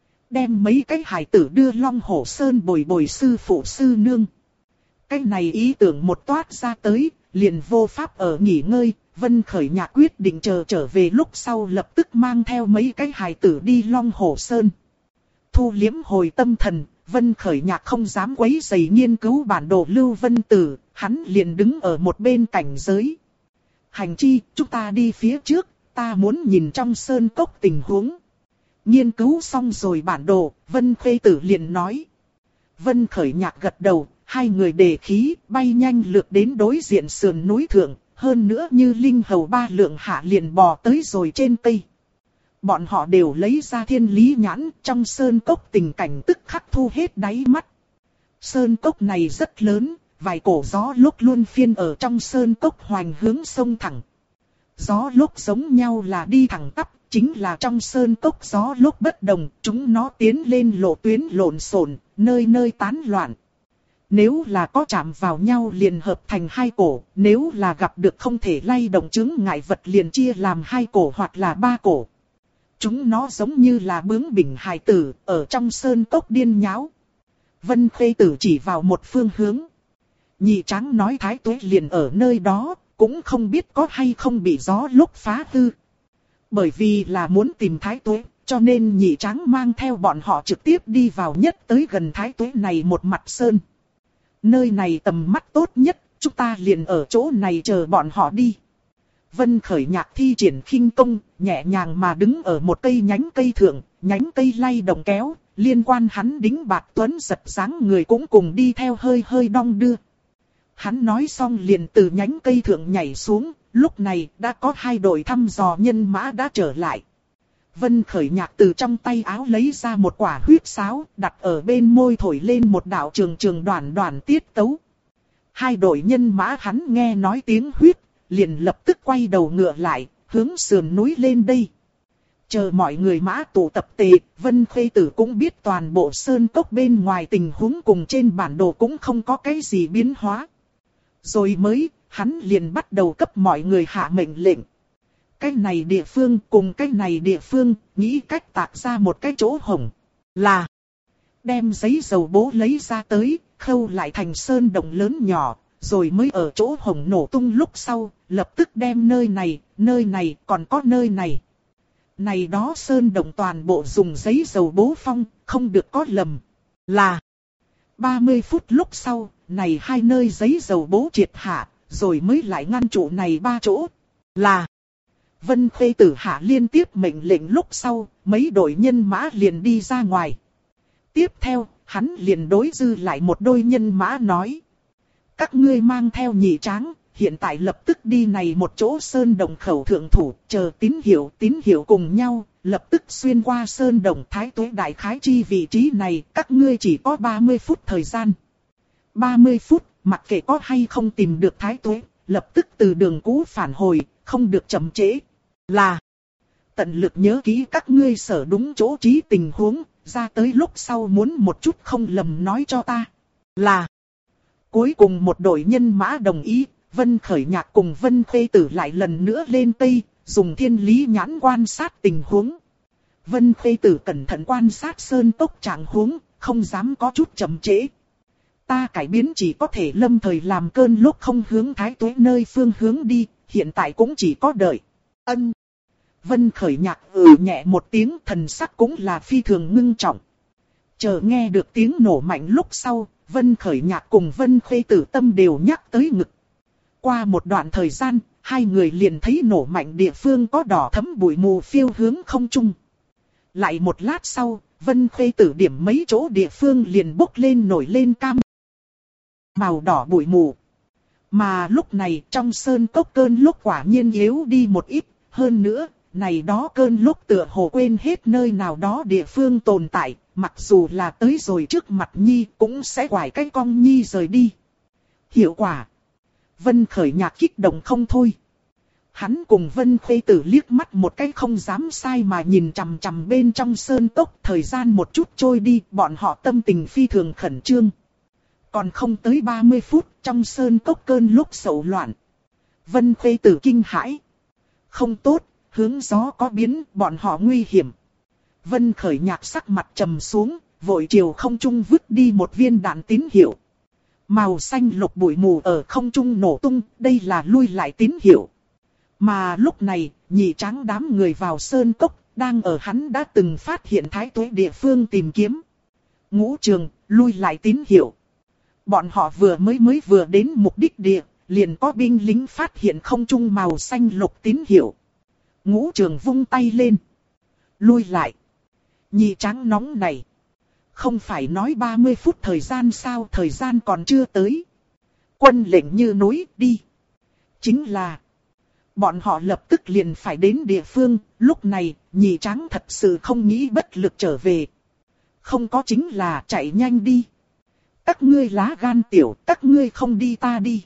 đem mấy cái hài tử đưa Long Hổ Sơn bồi sư phụ sư nương. Cái này ý tưởng một toát ra tới, liền vô pháp ở nghỉ ngơi. Vân Khởi Nhạc quyết định chờ trở về lúc sau lập tức mang theo mấy cái hài tử đi Long Hổ Sơn. Thu liếm hồi tâm thần, Vân Khởi Nhạc không dám quấy rầy nghiên cứu bản đồ Lưu Vân Tử, hắn liền đứng ở một bên cảnh giới. Hành chi, chúng ta đi phía trước, ta muốn nhìn trong sơn cốc tình huống. Nghiên cứu xong rồi bản đồ, Vân Khê Tử liền nói. Vân Khởi Nhạc gật đầu, 2 người đề khí, bay nhanh lược đến đối diện sườn núi thượng, hơn nữa như linh hầu 3 lượng hạ liền bò tới rồi trên cây. Bọn họ đều lấy ra thiên lý nhãn, trong sơn cốc tình cảnh tức khắc thu hết đáy mắt. Sơn cốc này rất lớn, vài cổ gió lúc luôn phiên ở trong sơn cốc hoành hướng sông thẳng. Gió lúc giống nhau là đi thẳng tắp, chính là trong sơn cốc gió lúc bất đồng, chúng nó tiến lên lộ tuyến lộn xộn, nơi nơi tán loạn. Nếu là có chạm vào nhau liền hợp thành 2 cổ, nếu là gặp được không thể lay động chứng ngại vật liền chia làm 2 cổ hoặc là 3 cổ. Chúng nó giống như là bướng bỉnh hài tử, ở trong sơn cốc điên nháo. Vân Khê Tử chỉ vào một phương hướng. Nhị Tráng nói Thái Tuế liền ở nơi đó, cũng không biết có hay không bị gió lúc phá hư. Bởi vì là muốn tìm Thái Tuế, cho nên Nhị Tráng mang theo bọn họ trực tiếp đi vào nhất tới gần Thái Tuế này một mặt sơn. Nơi này tầm mắt tốt nhất, chúng ta liền ở chỗ này chờ bọn họ đi. Vân Khởi Nhạc thi triển khinh công, nhẹ nhàng mà đứng ở một cây nhánh cây thượng, nhánh cây lay động kéo, liên quan hắn đính bạc tuấn giật dáng người cũng cùng đi theo hơi hơi đong đưa. Hắn nói xong liền từ nhánh cây thượng nhảy xuống, lúc này đã có 2 đội thăm dò nhân mã đã trở lại. Vân Khởi Nhạc từ trong tay áo lấy ra một quả huyết sáo, đặt ở bên môi thổi lên một đạo trường đoàn tiết tấu. 2 đội nhân mã hắn nghe nói tiếng huyết, liền lập tức quay đầu ngựa lại, hướng sườn núi lên đây. Chờ mọi người mã tụ tập tề, Vân Khê Tử cũng biết toàn bộ sơn cốc bên ngoài tình huống cùng trên bản đồ cũng không có cái gì biến hóa. Rồi mới, hắn liền bắt đầu cấp mọi người hạ mệnh lệnh. Cái này địa phương cùng cái này địa phương, nghĩ cách tạc ra một cái chỗ hổng. Là đem giấy dầu bố lấy ra tới, khâu lại thành sơn động lớn nhỏ, rồi mới ở chỗ hổng nổ tung lúc sau, lập tức đem nơi này, còn có nơi này. Này đó sơn động toàn bộ dùng giấy dầu bố phong, không được có lầm. Là 30 phút lúc sau, này 2 nơi giấy dầu bố triệt hạ, rồi mới lại ngăn trụ này 3 chỗ. Là Vân Khê Tử hạ liên tiếp mệnh lệnh lúc sau, mấy đội nhân mã liền đi ra ngoài. Tiếp theo, hắn liền đối dư lại một đôi nhân mã nói. Các ngươi mang theo Nhị Tráng, hiện tại lập tức đi này một chỗ sơn đồng khẩu thượng thủ, chờ tín hiệu cùng nhau, lập tức xuyên qua sơn đồng Thái Tuế đại khái chi vị trí này, các ngươi chỉ có 30 phút thời gian. 30 phút, mặc kệ có hay không tìm được Thái Tuế, lập tức từ đường cũ phản hồi, không được chậm trễ. Là tận lực nhớ kỹ các ngươi sở đúng chỗ trí tình huống, ra tới lúc sau muốn một chút không lầm nói cho ta. Là cuối cùng một đội nhân mã đồng ý, Vân Khởi Nhạc cùng Vân Khê Tử lại lần nữa lên Tây, dùng thiên lý nhãn quan sát tình huống. Vân Khê Tử cẩn thận quan sát sơn cốc trạng huống, không dám có chút chậm trễ. Ta cải biến chỉ có thể lâm thời làm cơn lúc không hướng Thái Tuế nơi phương hướng đi, hiện tại cũng chỉ có đợi. Ân. Vân Khởi Nhạc nhẹ một tiếng, thần sắc cũng là phi thường ngưng trọng. Chờ nghe được tiếng nổ mạnh lúc sau, Vân Khởi Nhạc cùng Vân Khuê Tử tâm đều nhắc tới ngực. Qua một đoạn thời gian, hai người liền thấy nổ mạnh địa phương có đỏ thẫm bụi mù phiêu hướng không trung. Lại một lát sau, Vân Khuê Tử điểm mấy chỗ địa phương liền bốc lên nổi lên cam màu đỏ bụi mù. Mà lúc này trong sơn cốc cơn lốc quả nhiên yếu đi một ít, hơn nữa, này đó cơn lốc tựa hồ quên hết nơi nào đó địa phương tồn tại, mặc dù là tới rồi trước mặt Nhi cũng sẽ quải cái cong Nhi rời đi. Hiệu quả. Vân Khởi Nhạc kích động không thôi. Hắn cùng Vân Khuê Tử liếc mắt một cái không dám sai mà nhìn chằm chằm bên trong sơn cốc, thời gian một chút trôi đi, bọn họ tâm tình phi thường khẩn trương. Còn không tới 30 phút, trong sơn cốc cơn lốc sầu loạn. Vân Khuê Tử kinh hãi. Không tốt, hướng gió có biến, bọn họ nguy hiểm. Vân Khởi Nhạc sắc mặt trầm xuống, vội chiều không trung vứt đi một viên đạn tín hiệu. Màu xanh lục bụi mù ở không trung nổ tung, đây là lui lại tín hiệu. Mà lúc này, Nhị Tráng đám người vào sơn cốc, đang ở hắn đã từng phát hiện Thái Tuế địa phương tìm kiếm. Ngũ Trường, lui lại tín hiệu. Bọn họ vừa đến mục đích địa, liền có binh lính phát hiện không trung màu xanh lục tín hiệu. Ngũ Trường vung tay lên. Lui lại. Nhị Tráng nóng này. Không phải nói 30 phút thời gian sao, thời gian còn chưa tới. Quân lệnh như núi, đi. Chính là, bọn họ lập tức liền phải đến địa phương, lúc này, Nhị Tráng thật sự không nghĩ bất lực trở về. Không có chính là chạy nhanh đi. Các ngươi lá gan tiểu, các ngươi không đi ta đi.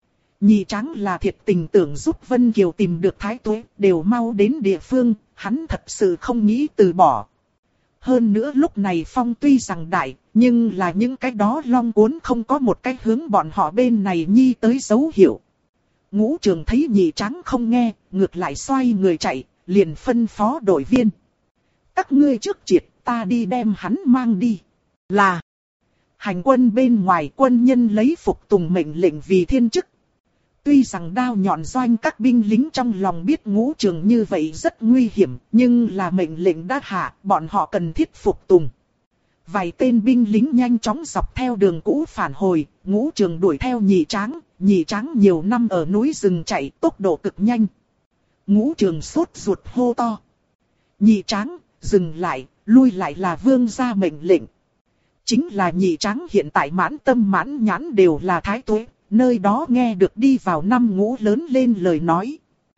Nhị Tráng là thiệt tình tưởng giúp Vân Kiều tìm được Thái Tuế, đều mau đến địa phương, hắn thật sự không nghĩ từ bỏ. Hơn nữa lúc này phong tuy rằng đại, nhưng là những cái đó long cuốn không có một cái hướng bọn họ bên này Nhi tới dấu hiệu. Ngũ Trường thấy Nhị Tráng không nghe, ngược lại xoay người chạy, liền phân phó đội viên. Các ngươi trước triệt, ta đi đem hắn mang đi. Là hành quân bên ngoài, quân nhân lấy phục tùng mệnh lệnh vì thiên chức. Tuy rằng đao nhọn doanh các binh lính trong lòng biết Ngũ Trường như vậy rất nguy hiểm, nhưng là mệnh lệnh đã hạ, bọn họ cần thiết phục tùng. Vài tên binh lính nhanh chóng dọc theo đường cũ phản hồi, Ngũ Trường đuổi theo Nhị Tráng. Nhị Tráng nhiều năm ở núi rừng chạy, tốc độ cực nhanh. Ngũ Trường sốt ruột hô to. Nhị Tráng, dừng lại, lui lại là vương gia mệnh lệnh. Chính là Nhị Tráng hiện tại mãn tâm mãn nhãn đều là Thái Tuế, nơi đó nghe được đi vào năm ngũ lớn lên lời nói.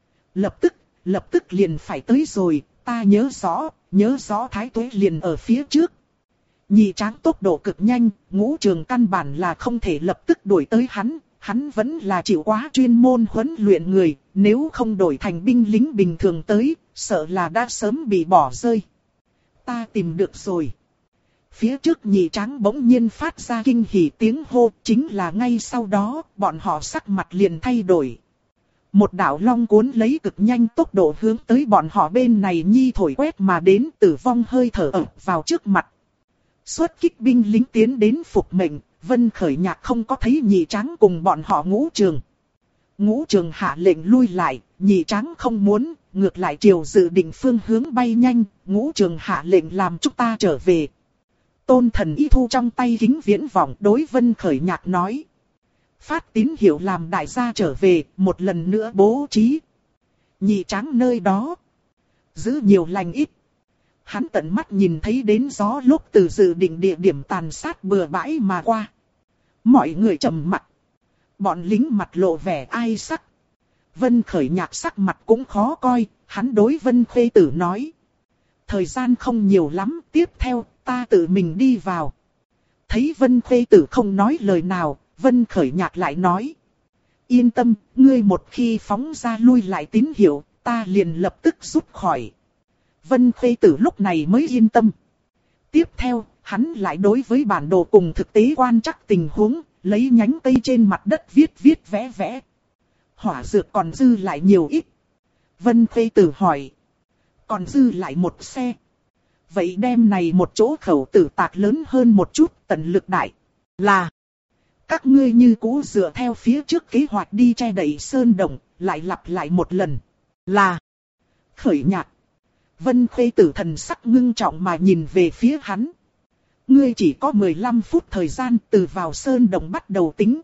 Lập tức liền phải tới rồi, ta nhớ rõ Thái Tuế liền ở phía trước. Nhị Tráng tốc độ cực nhanh, Ngũ Trường căn bản là không thể lập tức đuổi tới hắn. Hắn vẫn là chịu quá chuyên môn huấn luyện người, nếu không đổi thành binh lính bình thường tới, sợ là đã sớm bị bỏ rơi. Ta tìm được rồi. Phía trước Nhị Tráng bỗng nhiên phát ra kinh hỉ tiếng hô, chính là ngay sau đó, bọn họ sắc mặt liền thay đổi. Một đạo long cuốn lấy cực nhanh tốc độ hướng tới bọn họ bên này Nhi thổi quét mà đến, tử vong hơi thở ập vào trước mặt. Xuất kích binh lính tiến đến phục mệnh. Vân Khởi Nhạc không có thấy Nhị Tráng cùng bọn họ Ngũ Trường. Ngũ Trường hạ lệnh lui lại, Nhị Tráng không muốn, ngược lại chiều dự định phương hướng bay nhanh, Ngũ Trường hạ lệnh làm chúng ta trở về. Tôn Thần Y thu trong tay kính viễn vọng đối Vân Khởi Nhạc nói. Phát tín hiệu làm đại gia trở về, một lần nữa bố trí. Nhị Tráng nơi đó, giữ nhiều lành ít. Hắn tận mắt nhìn thấy đến gió lúc từ dự định địa điểm tàn sát bừa bãi mà qua. Mọi người trầm mặt. Bọn lính mặt lộ vẻ ai sắc. Vân Khởi Nhạc sắc mặt cũng khó coi, hắn đối Vân Khuê Tử nói. Thời gian không nhiều lắm, tiếp theo, ta tự mình đi vào. Thấy Vân Khuê Tử không nói lời nào, Vân Khởi Nhạc lại nói. Yên tâm, ngươi một khi phóng ra lui lại tín hiệu, ta liền lập tức rút khỏi. Vân Khuê Tử lúc này mới yên tâm. Tiếp theo, hắn lại đối với bản đồ cùng thực tế quan trắc tình huống, lấy nhánh cây trên mặt đất viết vẽ. Hỏa dược còn dư lại nhiều ít. Vân Khuê Tử hỏi. Còn dư lại một xe. Vậy đem này một chỗ khẩu tử tạc lớn hơn một chút, tận lực đại. Là. Các ngươi như cũ dựa theo phía trước kế hoạch đi che đậy sơn động, lại lặp lại một lần. Là. Khởi Nhạc. Vân Khuê Tử thần sắc ngưng trọng mà nhìn về phía hắn. Ngươi chỉ có 15 phút thời gian từ vào sơn động bắt đầu tính.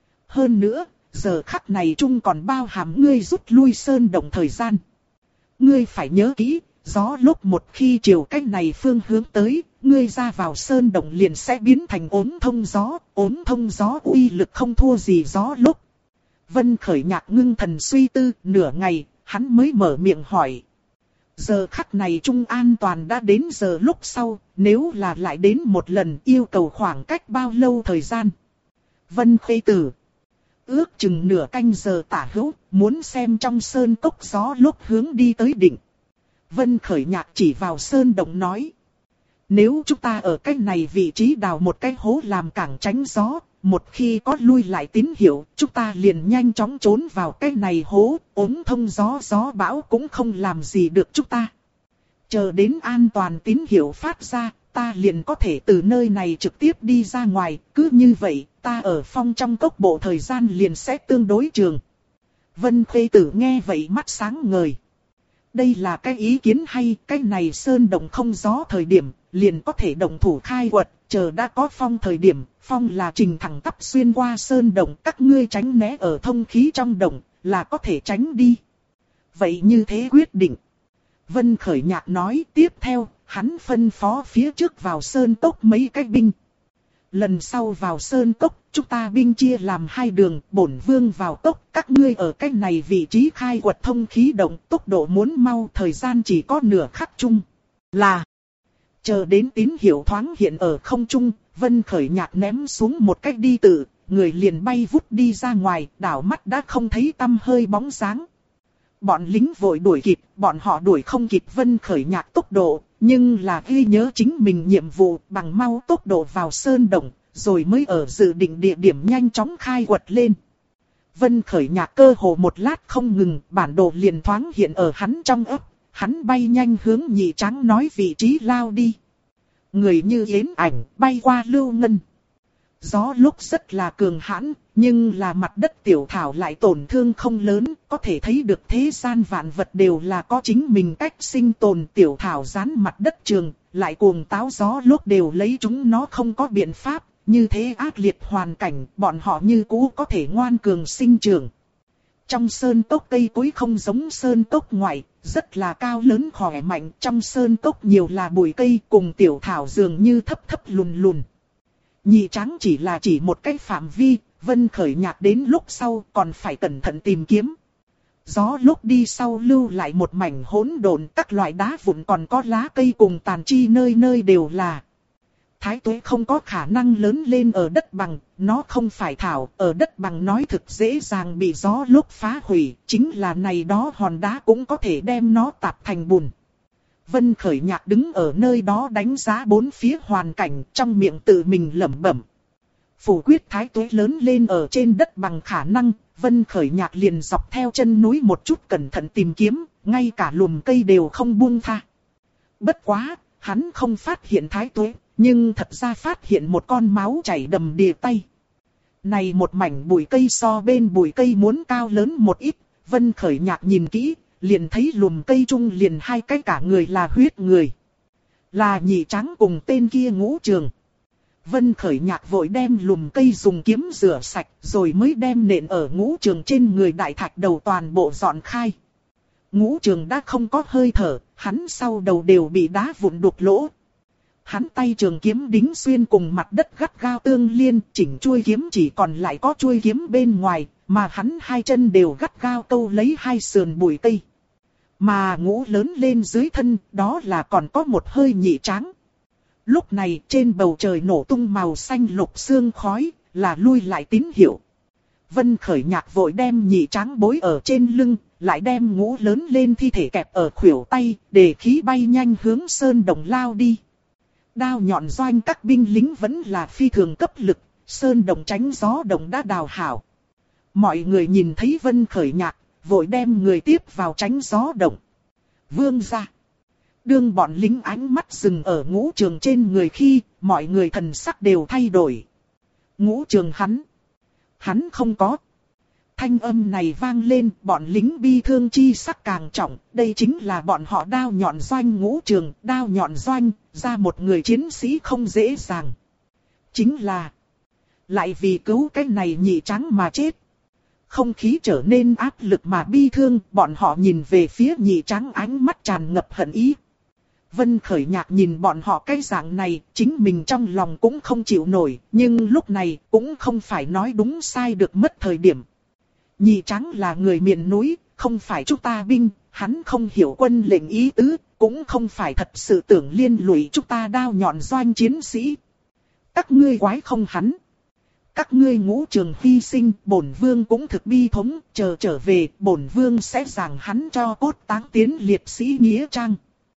Hơn nữa, giờ khắc này chung còn bao hàm ngươi rút lui sơn động thời gian. Ngươi phải nhớ kỹ, gió lúc một khi chiều cách này phương hướng tới, ngươi ra vào sơn động liền sẽ biến thành ốm thông gió uy lực không thua gì gió lúc. Vân Khởi Nhạc ngưng thần suy tư nửa ngày, hắn mới mở miệng hỏi. Giờ khắc này Trung an toàn đã đến giờ lúc sau, nếu là lại đến một lần yêu cầu khoảng cách bao lâu thời gian? Vân Khê Tử. Ước chừng nửa canh giờ tả hữu, muốn xem trong sơn cốc gió lúc hướng đi tới đỉnh. Vân Khởi Nhạc chỉ vào sơn động nói. Nếu chúng ta ở cái này vị trí đào một cái hố làm cảng tránh gió, một khi có lui lại tín hiệu, chúng ta liền nhanh chóng trốn vào cái này hố, ốm thông gió bão cũng không làm gì được chúng ta. Chờ đến an toàn tín hiệu phát ra, ta liền có thể từ nơi này trực tiếp đi ra ngoài, cứ như vậy, ta ở phong trong cốc bộ thời gian liền sẽ tương đối trường. Vân Khê Tử nghe vậy mắt sáng ngời. Đây là cái ý kiến hay, cái này sơn động không gió thời điểm, liền có thể động thủ khai quật, chờ đã có phong thời điểm, phong là trình thẳng tắp xuyên qua sơn động, các ngươi tránh né ở thông khí trong động, là có thể tránh đi. Vậy như thế quyết định. Vân Khởi Nhạc nói tiếp theo, hắn phân phó phía trước vào sơn cốc mấy cái binh. Lần sau vào sơn cốc, chúng ta binh chia làm hai đường, bổn vương vào cốc, các ngươi ở cách này vị trí khai quật thông khí động, tốc độ muốn mau, thời gian chỉ có nửa khắc chung. Là, chờ đến tín hiệu thoáng hiện ở không trung, Vân Khởi Nhạc ném xuống một cách đi tự, người liền bay vút đi ra ngoài, đảo mắt đã không thấy tăm hơi bóng dáng. Bọn lính vội đuổi kịp, bọn họ đuổi không kịp Vân Khởi Nhạc tốc độ, nhưng là ghi nhớ chính mình nhiệm vụ bằng mau tốc độ vào sơn động, rồi mới ở dự định địa điểm nhanh chóng khai quật lên. Vân Khởi Nhạc cơ hồ một lát không ngừng, bản đồ liền thoáng hiện ở hắn trong ấp, hắn bay nhanh hướng Nhị Tráng nói vị trí lao đi. Người như yến ảnh bay qua lưu ngân. Gió lúc rất là cường hãn, nhưng là mặt đất tiểu thảo lại tổn thương không lớn, có thể thấy được thế gian vạn vật đều là có chính mình cách sinh tồn. Tiểu thảo dán mặt đất trường, lại cuồng táo gió lúc đều lấy chúng nó không có biện pháp, như thế ác liệt hoàn cảnh, bọn họ như cũ có thể ngoan cường sinh trưởng. Trong sơn cốc cây cối không giống sơn cốc ngoại, rất là cao lớn khỏe mạnh, trong sơn cốc nhiều là bụi cây cùng tiểu thảo dường như thấp thấp lùn lùn. Nhị Tráng chỉ một cái phạm vi, Vân Khởi Nhạc đến lúc sau còn phải cẩn thận tìm kiếm. Gió lúc đi sau lưu lại một mảnh hỗn độn, các loại đá vụn còn có lá cây cùng tàn chi nơi nơi đều là. Thái Tuế không có khả năng lớn lên ở đất bằng, nó không phải thảo, ở đất bằng nói thực dễ dàng bị gió lúc phá hủy, chính là này đó hòn đá cũng có thể đem nó tạp thành bùn. Vân Khởi Nhạc đứng ở nơi đó đánh giá bốn phía hoàn cảnh, trong miệng tự mình lẩm bẩm. Phủ quyết Thái Tuế lớn lên ở trên đất bằng khả năng, Vân Khởi Nhạc liền dọc theo chân núi một chút cẩn thận tìm kiếm, ngay cả lùm cây đều không buông tha. Bất quá, hắn không phát hiện Thái Tuế, nhưng thật ra phát hiện một con máu chảy đầm đìa tay. Này một mảnh bụi cây so bên bụi cây muốn cao lớn một ít, Vân Khởi Nhạc nhìn kỹ, liền thấy lùm cây chung liền hai cái cả người là huyết người. Là Nhị Tráng cùng tên kia Ngũ Trường. Vân Khởi Nhạc vội đem lùm cây dùng kiếm rửa sạch, rồi mới đem nện ở Ngũ Trường trên người đại thạch đầu toàn bộ dọn khai. Ngũ Trường đã không có hơi thở, hắn sau đầu đều bị đá vụn đục lỗ. Hắn tay trường kiếm đính xuyên cùng mặt đất gắt gao tương liên, chỉnh chuôi kiếm chỉ còn lại có chuôi kiếm bên ngoài, mà hắn hai chân đều gắt gao câu lấy hai sườn bụi cây. Mà Ngũ lớn lên dưới thân, đó là còn có một hơi Nhị Tráng. Lúc này trên bầu trời nổ tung màu xanh lục sương khói, là lui lại tín hiệu. Vân Khởi Nhạc vội đem Nhị Tráng bối ở trên lưng, lại đem Ngũ lớn lên thi thể kẹp ở khuỷu tay, để khí bay nhanh hướng sơn đồng lao đi. Đao nhọn doanh các binh lính vẫn là phi thường cấp lực, sơn đồng tránh gió đồng đã đào hảo. Mọi người nhìn thấy Vân Khởi Nhạc, vội đem người tiếp vào tránh gió động. Vương gia. Đương bọn lính ánh mắt dừng ở Ngũ Trường trên người khi, mọi người thần sắc đều thay đổi. Ngũ Trường hắn không có. Thanh âm này vang lên, bọn lính bi thương chi sắc càng trọng, đây chính là bọn họ đao nhọn doanh ngũ trường, đao nhọn doanh, ra một người chiến sĩ không dễ dàng. Chính là, lại vì cứu cái này nhị trắng mà chết. Không khí trở nên áp lực mà bi thương, bọn họ nhìn về phía nhị trắng ánh mắt tràn ngập hận ý. Vân Khởi Nhạc nhìn bọn họ cái dạng này, chính mình trong lòng cũng không chịu nổi, nhưng lúc này cũng không phải nói đúng sai được mất thời điểm. Nhị trắng là người miền núi, không phải chúng ta binh, hắn không hiểu quân lệnh ý tứ, cũng không phải thật sự tưởng liên lụy chúng ta đao nhọn doanh chiến sĩ. Các ngươi quái không hắn. Các ngươi ngũ trường hy sinh, bổn vương cũng thực bi thống, chờ trở về, bổn vương sẽ giảng hắn cho cốt táng tiến liệt sĩ nghĩa trang.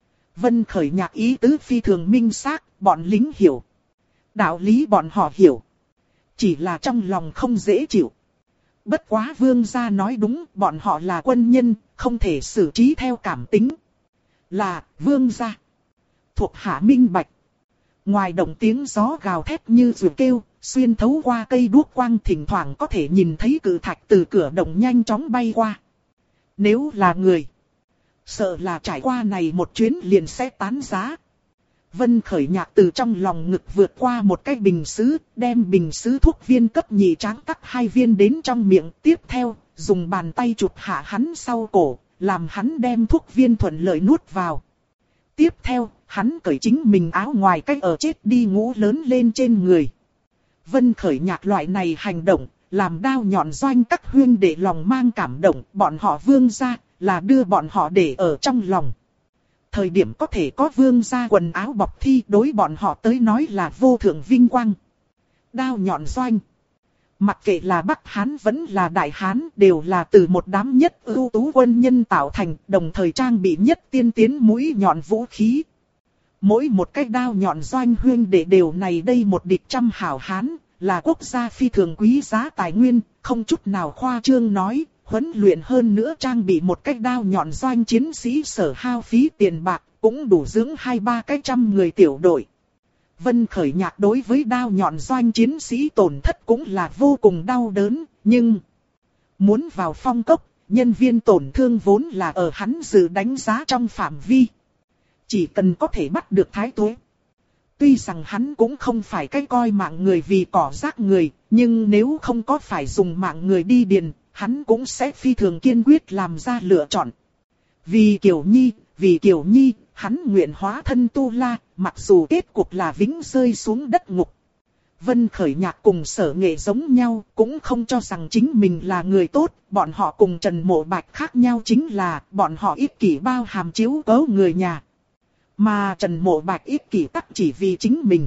Vân Khởi Nhạc ý tứ phi thường minh xác, bọn lính hiểu. Đạo lý bọn họ hiểu. Chỉ là trong lòng không dễ chịu. Bất quá vương gia nói đúng, bọn họ là quân nhân, không thể xử trí theo cảm tính. Là, vương gia. Thuộc hạ minh bạch. Ngoài động tiếng gió gào thét như ruột kêu, xuyên thấu qua cây đuốc quang thỉnh thoảng có thể nhìn thấy cự thạch từ cửa động nhanh chóng bay qua. Nếu là người, sợ là trải qua này một chuyến liền sẽ tán giá. Vân Khởi Nhạc từ trong lòng ngực vượt qua một cái bình sứ, đem bình sứ thuốc viên cấp nhị tráng cắt 2 viên đến trong miệng. Tiếp theo, dùng bàn tay chụp hạ hắn sau cổ, làm hắn đem thuốc viên thuận lợi nuốt vào. Tiếp theo, hắn cởi chính mình áo ngoài cách ở chết đi ngũ lớn lên trên người. Vân Khởi Nhạc loại này hành động, làm đao nhọn doanh các huyên để lòng mang cảm động, bọn họ vương gia, là đưa bọn họ để ở trong lòng. Thời điểm có thể có vương gia quần áo bọc thi đối bọn họ tới nói là vô thượng vinh quang. Đao nhọn doanh. Mặc kệ là Bắc Hán vẫn là Đại Hán đều là từ một đám nhất ưu tú quân nhân tạo thành, đồng thời trang bị nhất tiên tiến mũi nhọn vũ khí. Mỗi một cái đao nhọn doanh huyên để đều này đây một địch trăm hảo Hán, là quốc gia phi thường quý giá tài nguyên, không chút nào khoa trương nói. Huấn luyện hơn nữa trang bị một cách đao nhọn doanh chiến sĩ sở hao phí tiền bạc, cũng đủ dưỡng 2-3 cái trăm người tiểu đội. Vân Khởi Nhạc đối với đao nhọn doanh chiến sĩ tổn thất cũng là vô cùng đau đớn, nhưng muốn vào phong cốc, nhân viên tổn thương vốn là ở hắn dự đánh giá trong phạm vi. Chỉ cần có thể bắt được thái tuế. Tuy rằng hắn cũng không phải cái coi mạng người vì cỏ rác người, nhưng nếu không có phải dùng mạng người đi điền, hắn cũng sẽ phi thường kiên quyết làm ra lựa chọn. Vì Kiều Nhi, hắn nguyện hóa thân tu la, mặc dù kết cục là vĩnh rơi xuống đất ngục. Vân Khởi Nhạc cùng Sở Nghệ giống nhau, cũng không cho rằng chính mình là người tốt, bọn họ cùng Trần Mộ Bạch khác nhau chính là, bọn họ ích kỷ bao hàm chiếu cố người nhà. Mà Trần Mộ Bạch ích kỷ tắc chỉ vì chính mình.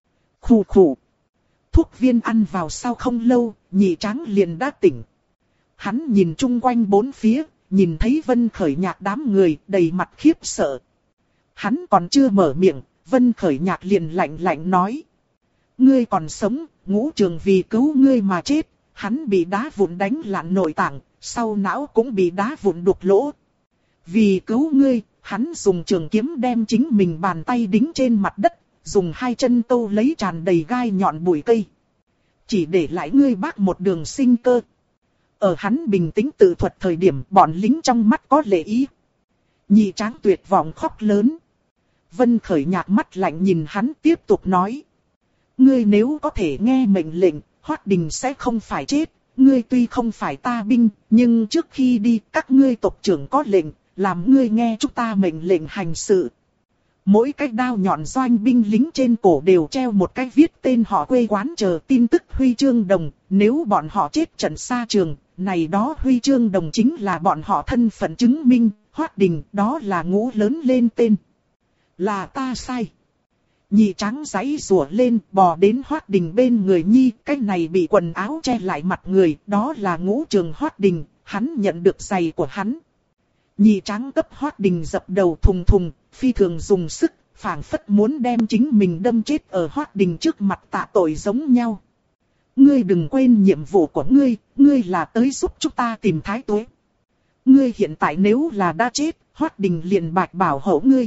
Khủ khủ. Thuốc viên ăn vào sau không lâu, nhị tráng liền đã tỉnh. Hắn nhìn chung quanh bốn phía, nhìn thấy Vân Khởi Nhạc đám người đầy mặt khiếp sợ. Hắn còn chưa mở miệng, Vân Khởi Nhạc liền lạnh lạnh nói. Ngươi còn sống, ngũ trường vì cứu ngươi mà chết, hắn bị đá vụn đánh lạn nội tạng, sau não cũng bị đá vụn đục lỗ. Vì cứu ngươi, hắn dùng trường kiếm đem chính mình bàn tay đính trên mặt đất, dùng 2 chân tô lấy tràn đầy gai nhọn bụi cây. Chỉ để lại ngươi bác một đường sinh cơ. Ở hắn bình tĩnh tự thuật thời điểm bọn lính trong mắt có lệ ý. Nhị tráng tuyệt vọng khóc lớn. Vân Khởi Nhạc mắt lạnh nhìn hắn tiếp tục nói. Ngươi nếu có thể nghe mệnh lệnh, Hoát Đình sẽ không phải chết. Ngươi tuy không phải ta binh, nhưng trước khi đi các ngươi tộc trưởng có lệnh, làm ngươi nghe chúng ta mệnh lệnh hành sự. Mỗi cái đao nhọn doanh binh lính trên cổ đều treo một cái viết tên họ quê quán chờ tin tức huy chương đồng. Nếu bọn họ chết trận xa trường, này đó huy chương đồng chính là bọn họ thân phận chứng minh. Hoát Đình đó là ngũ lớn lên tên. Là ta sai. Nhị tráng giãy rủa lên bò đến Hoát Đình bên người Nhi. Cái này bị quần áo che lại mặt người, đó là ngũ trường Hoát Đình. Hắn nhận được giày của hắn. Nhị tráng cấp Hoát Đình dập đầu thùng thùng, phi thường dùng sức, phảng phất muốn đem chính mình đâm chết ở Hoát Đình trước mặt tạ tội giống nhau. Ngươi đừng quên nhiệm vụ của ngươi là tới giúp chúng ta tìm thái tuế. Ngươi hiện tại nếu là đã chết, Hoát Đình liền bạch bảo hộ ngươi.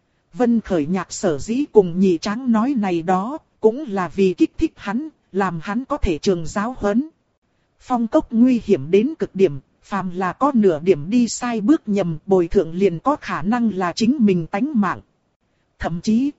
Vân Khởi Nhạc sở dĩ cùng nhị tráng nói này đó, cũng là vì kích thích hắn, làm hắn có thể trường giáo huấn. Phong cốc nguy hiểm đến cực điểm, phàm là có nửa điểm đi sai bước nhầm bồi thường liền có khả năng là chính mình tánh mạng. Thậm chí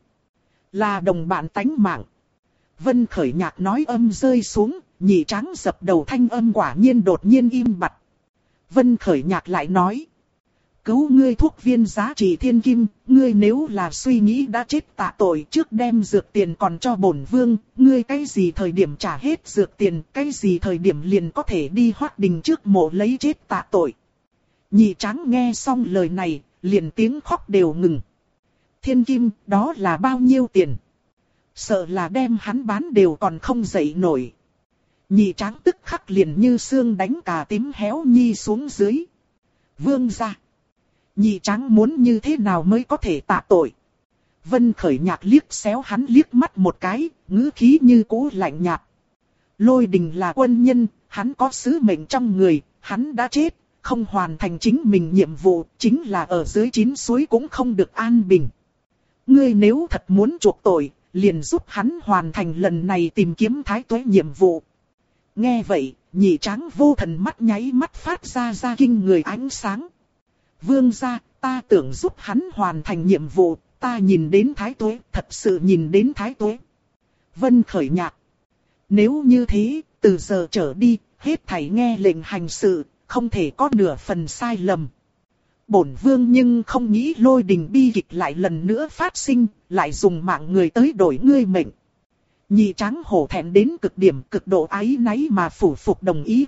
là đồng bạn tánh mạng. Vân Khởi Nhạc nói âm rơi xuống, Nhị Tráng dập đầu thanh âm quả nhiên đột nhiên im bặt. Vân Khởi Nhạc lại nói. Cứu ngươi thuốc viên giá trị thiên kim, ngươi nếu là suy nghĩ đã chết tạ tội trước đem dược tiền còn cho bổn vương, ngươi cái gì thời điểm trả hết dược tiền, cái gì thời điểm liền có thể đi Hoát Đình trước mộ lấy chết tạ tội. Nhị Tráng nghe xong lời này, liền tiếng khóc đều ngừng. Thiên kim, đó là bao nhiêu tiền? Sợ là đem hắn bán đều còn không dậy nổi. Nhị Tráng tức khắc liền như xương đánh cà tím héo nhi xuống dưới. Vương gia. Nhị Tráng muốn như thế nào mới có thể tạ tội? Vân Khởi Nhạc liếc xéo hắn liếc mắt một cái, ngữ khí như cũ lạnh nhạt. Lôi Đình là quân nhân, hắn có sứ mệnh trong người, hắn đã chết, không hoàn thành chính mình nhiệm vụ, chính là ở dưới chín suối cũng không được an bình. Ngươi nếu thật muốn chuộc tội, liền giúp hắn hoàn thành lần này tìm kiếm thái tuế nhiệm vụ. Nghe vậy, Nhị Tráng vô thần mắt nháy mắt phát ra kinh người ánh sáng. Vương gia, ta tưởng giúp hắn hoàn thành nhiệm vụ, ta nhìn đến thái tuế, thật sự nhìn đến thái tuế. Vân Khởi Nhạc. Nếu như thế, từ giờ trở đi, hết thảy nghe lệnh hành sự, không thể có nửa phần sai lầm. Bổn vương nhưng không nghĩ Lôi Đình bi kịch lại lần nữa phát sinh, lại dùng mạng người tới đổi ngươi mệnh. Nhị Tráng hổ thẹn đến cực điểm, cực độ áy náy mà phủ phục đồng ý.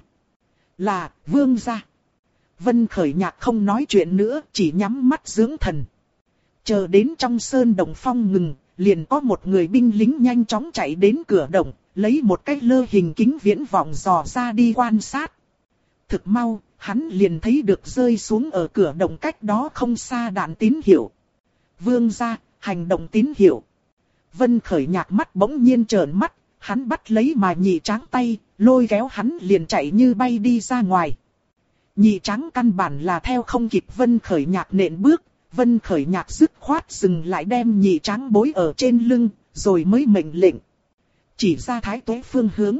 Là, vương gia. Vân Khởi Nhạc không nói chuyện nữa, chỉ nhắm mắt dưỡng thần. Chờ đến trong sơn đồng phong ngừng, liền có một người binh lính nhanh chóng chạy đến cửa động, lấy một cái lơ hình kính viễn vọng dò ra đi quan sát. Thực mau, hắn liền thấy được rơi xuống ở cửa động cách đó không xa đạn tín hiệu. Vương gia, hành động tín hiệu. Vân Khởi Nhạc mắt bỗng nhiên trợn mắt, hắn bắt lấy mà Nhị Tráng tay, lôi kéo hắn liền chạy như bay đi ra ngoài. Nhị Tráng căn bản là theo không kịp Vân Khởi Nhạc nện bước, Vân Khởi Nhạc dứt khoát dừng lại đem Nhị Tráng bối ở trên lưng, rồi mới mệnh lệnh. Chỉ ra thái tuế phương hướng.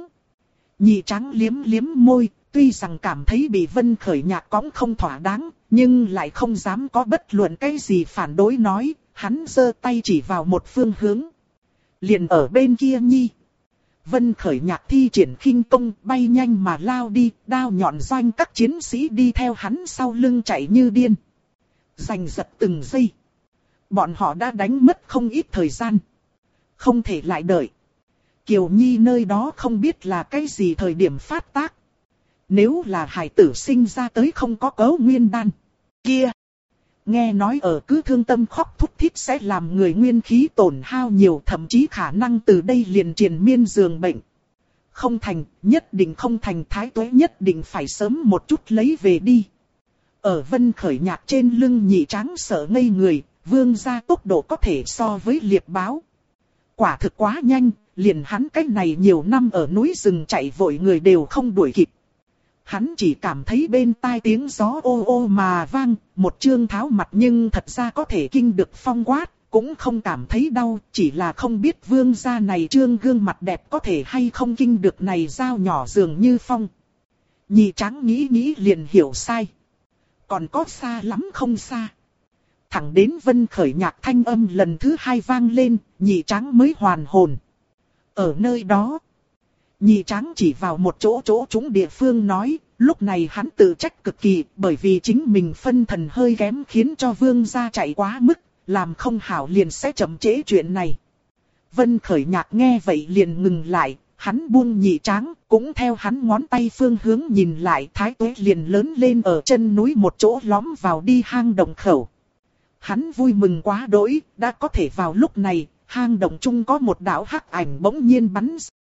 Nhị Tráng liếm liếm môi, tuy rằng cảm thấy bị Vân Khởi Nhạc cõng không thỏa đáng, nhưng lại không dám có bất luận cái gì phản đối nói, hắn giơ tay chỉ vào một phương hướng. Liền ở bên kia nhi. Vân Khởi Nhạc thi triển khinh công bay nhanh mà lao đi, đao nhọn doanh các chiến sĩ đi theo hắn sau lưng chạy như điên. Giành giật từng giây. Bọn họ đã đánh mất không ít thời gian. Không thể lại đợi. Kiều Nhi nơi đó không biết là cái gì thời điểm phát tác. Nếu là hải tử sinh ra tới không có cấu nguyên đan. Kia! Nghe nói ở cứ thương tâm khóc thút thít sẽ làm người nguyên khí tổn hao nhiều, thậm chí khả năng từ đây liền triền miên giường bệnh. Không thành, nhất định không thành, thái tuế nhất định phải sớm một chút lấy về đi. Ở Vân Khởi Nhạc trên lưng Nhị Tráng sợ ngây người, vương gia tốc độ có thể so với liệp báo. Quả thực quá nhanh, liền hắn cách này nhiều năm ở núi rừng chạy vội người đều không đuổi kịp. Hắn chỉ cảm thấy bên tai tiếng gió ô ô mà vang, một chương tháo mặt nhưng thật ra có thể kinh được phong quát, cũng không cảm thấy đau, chỉ là không biết vương gia này trương gương mặt đẹp có thể hay không kinh được này dao nhỏ dường như phong. Nhị Tráng nghĩ liền hiểu sai. Còn có xa lắm không xa. Thẳng đến Vân Khởi Nhạc thanh âm lần thứ hai vang lên, Nhị Tráng mới hoàn hồn. Ở nơi đó, Nhị Tráng chỉ vào một chỗ trúng địa phương nói, lúc này hắn tự trách cực kỳ, bởi vì chính mình phân thần hơi kém khiến cho vương gia chạy quá mức, làm không hảo liền sẽ chậm trễ chuyện này. Vân Khởi Nhạc nghe vậy liền ngừng lại, hắn buông Nhị Tráng, cũng theo hắn ngón tay phương hướng nhìn lại, thái tuế liền lớn lên ở chân núi một chỗ lõm vào đi hang động khẩu. Hắn vui mừng quá đỗi, đã có thể vào lúc này, hang động chung có một đạo hắc ảnh bỗng nhiên bắn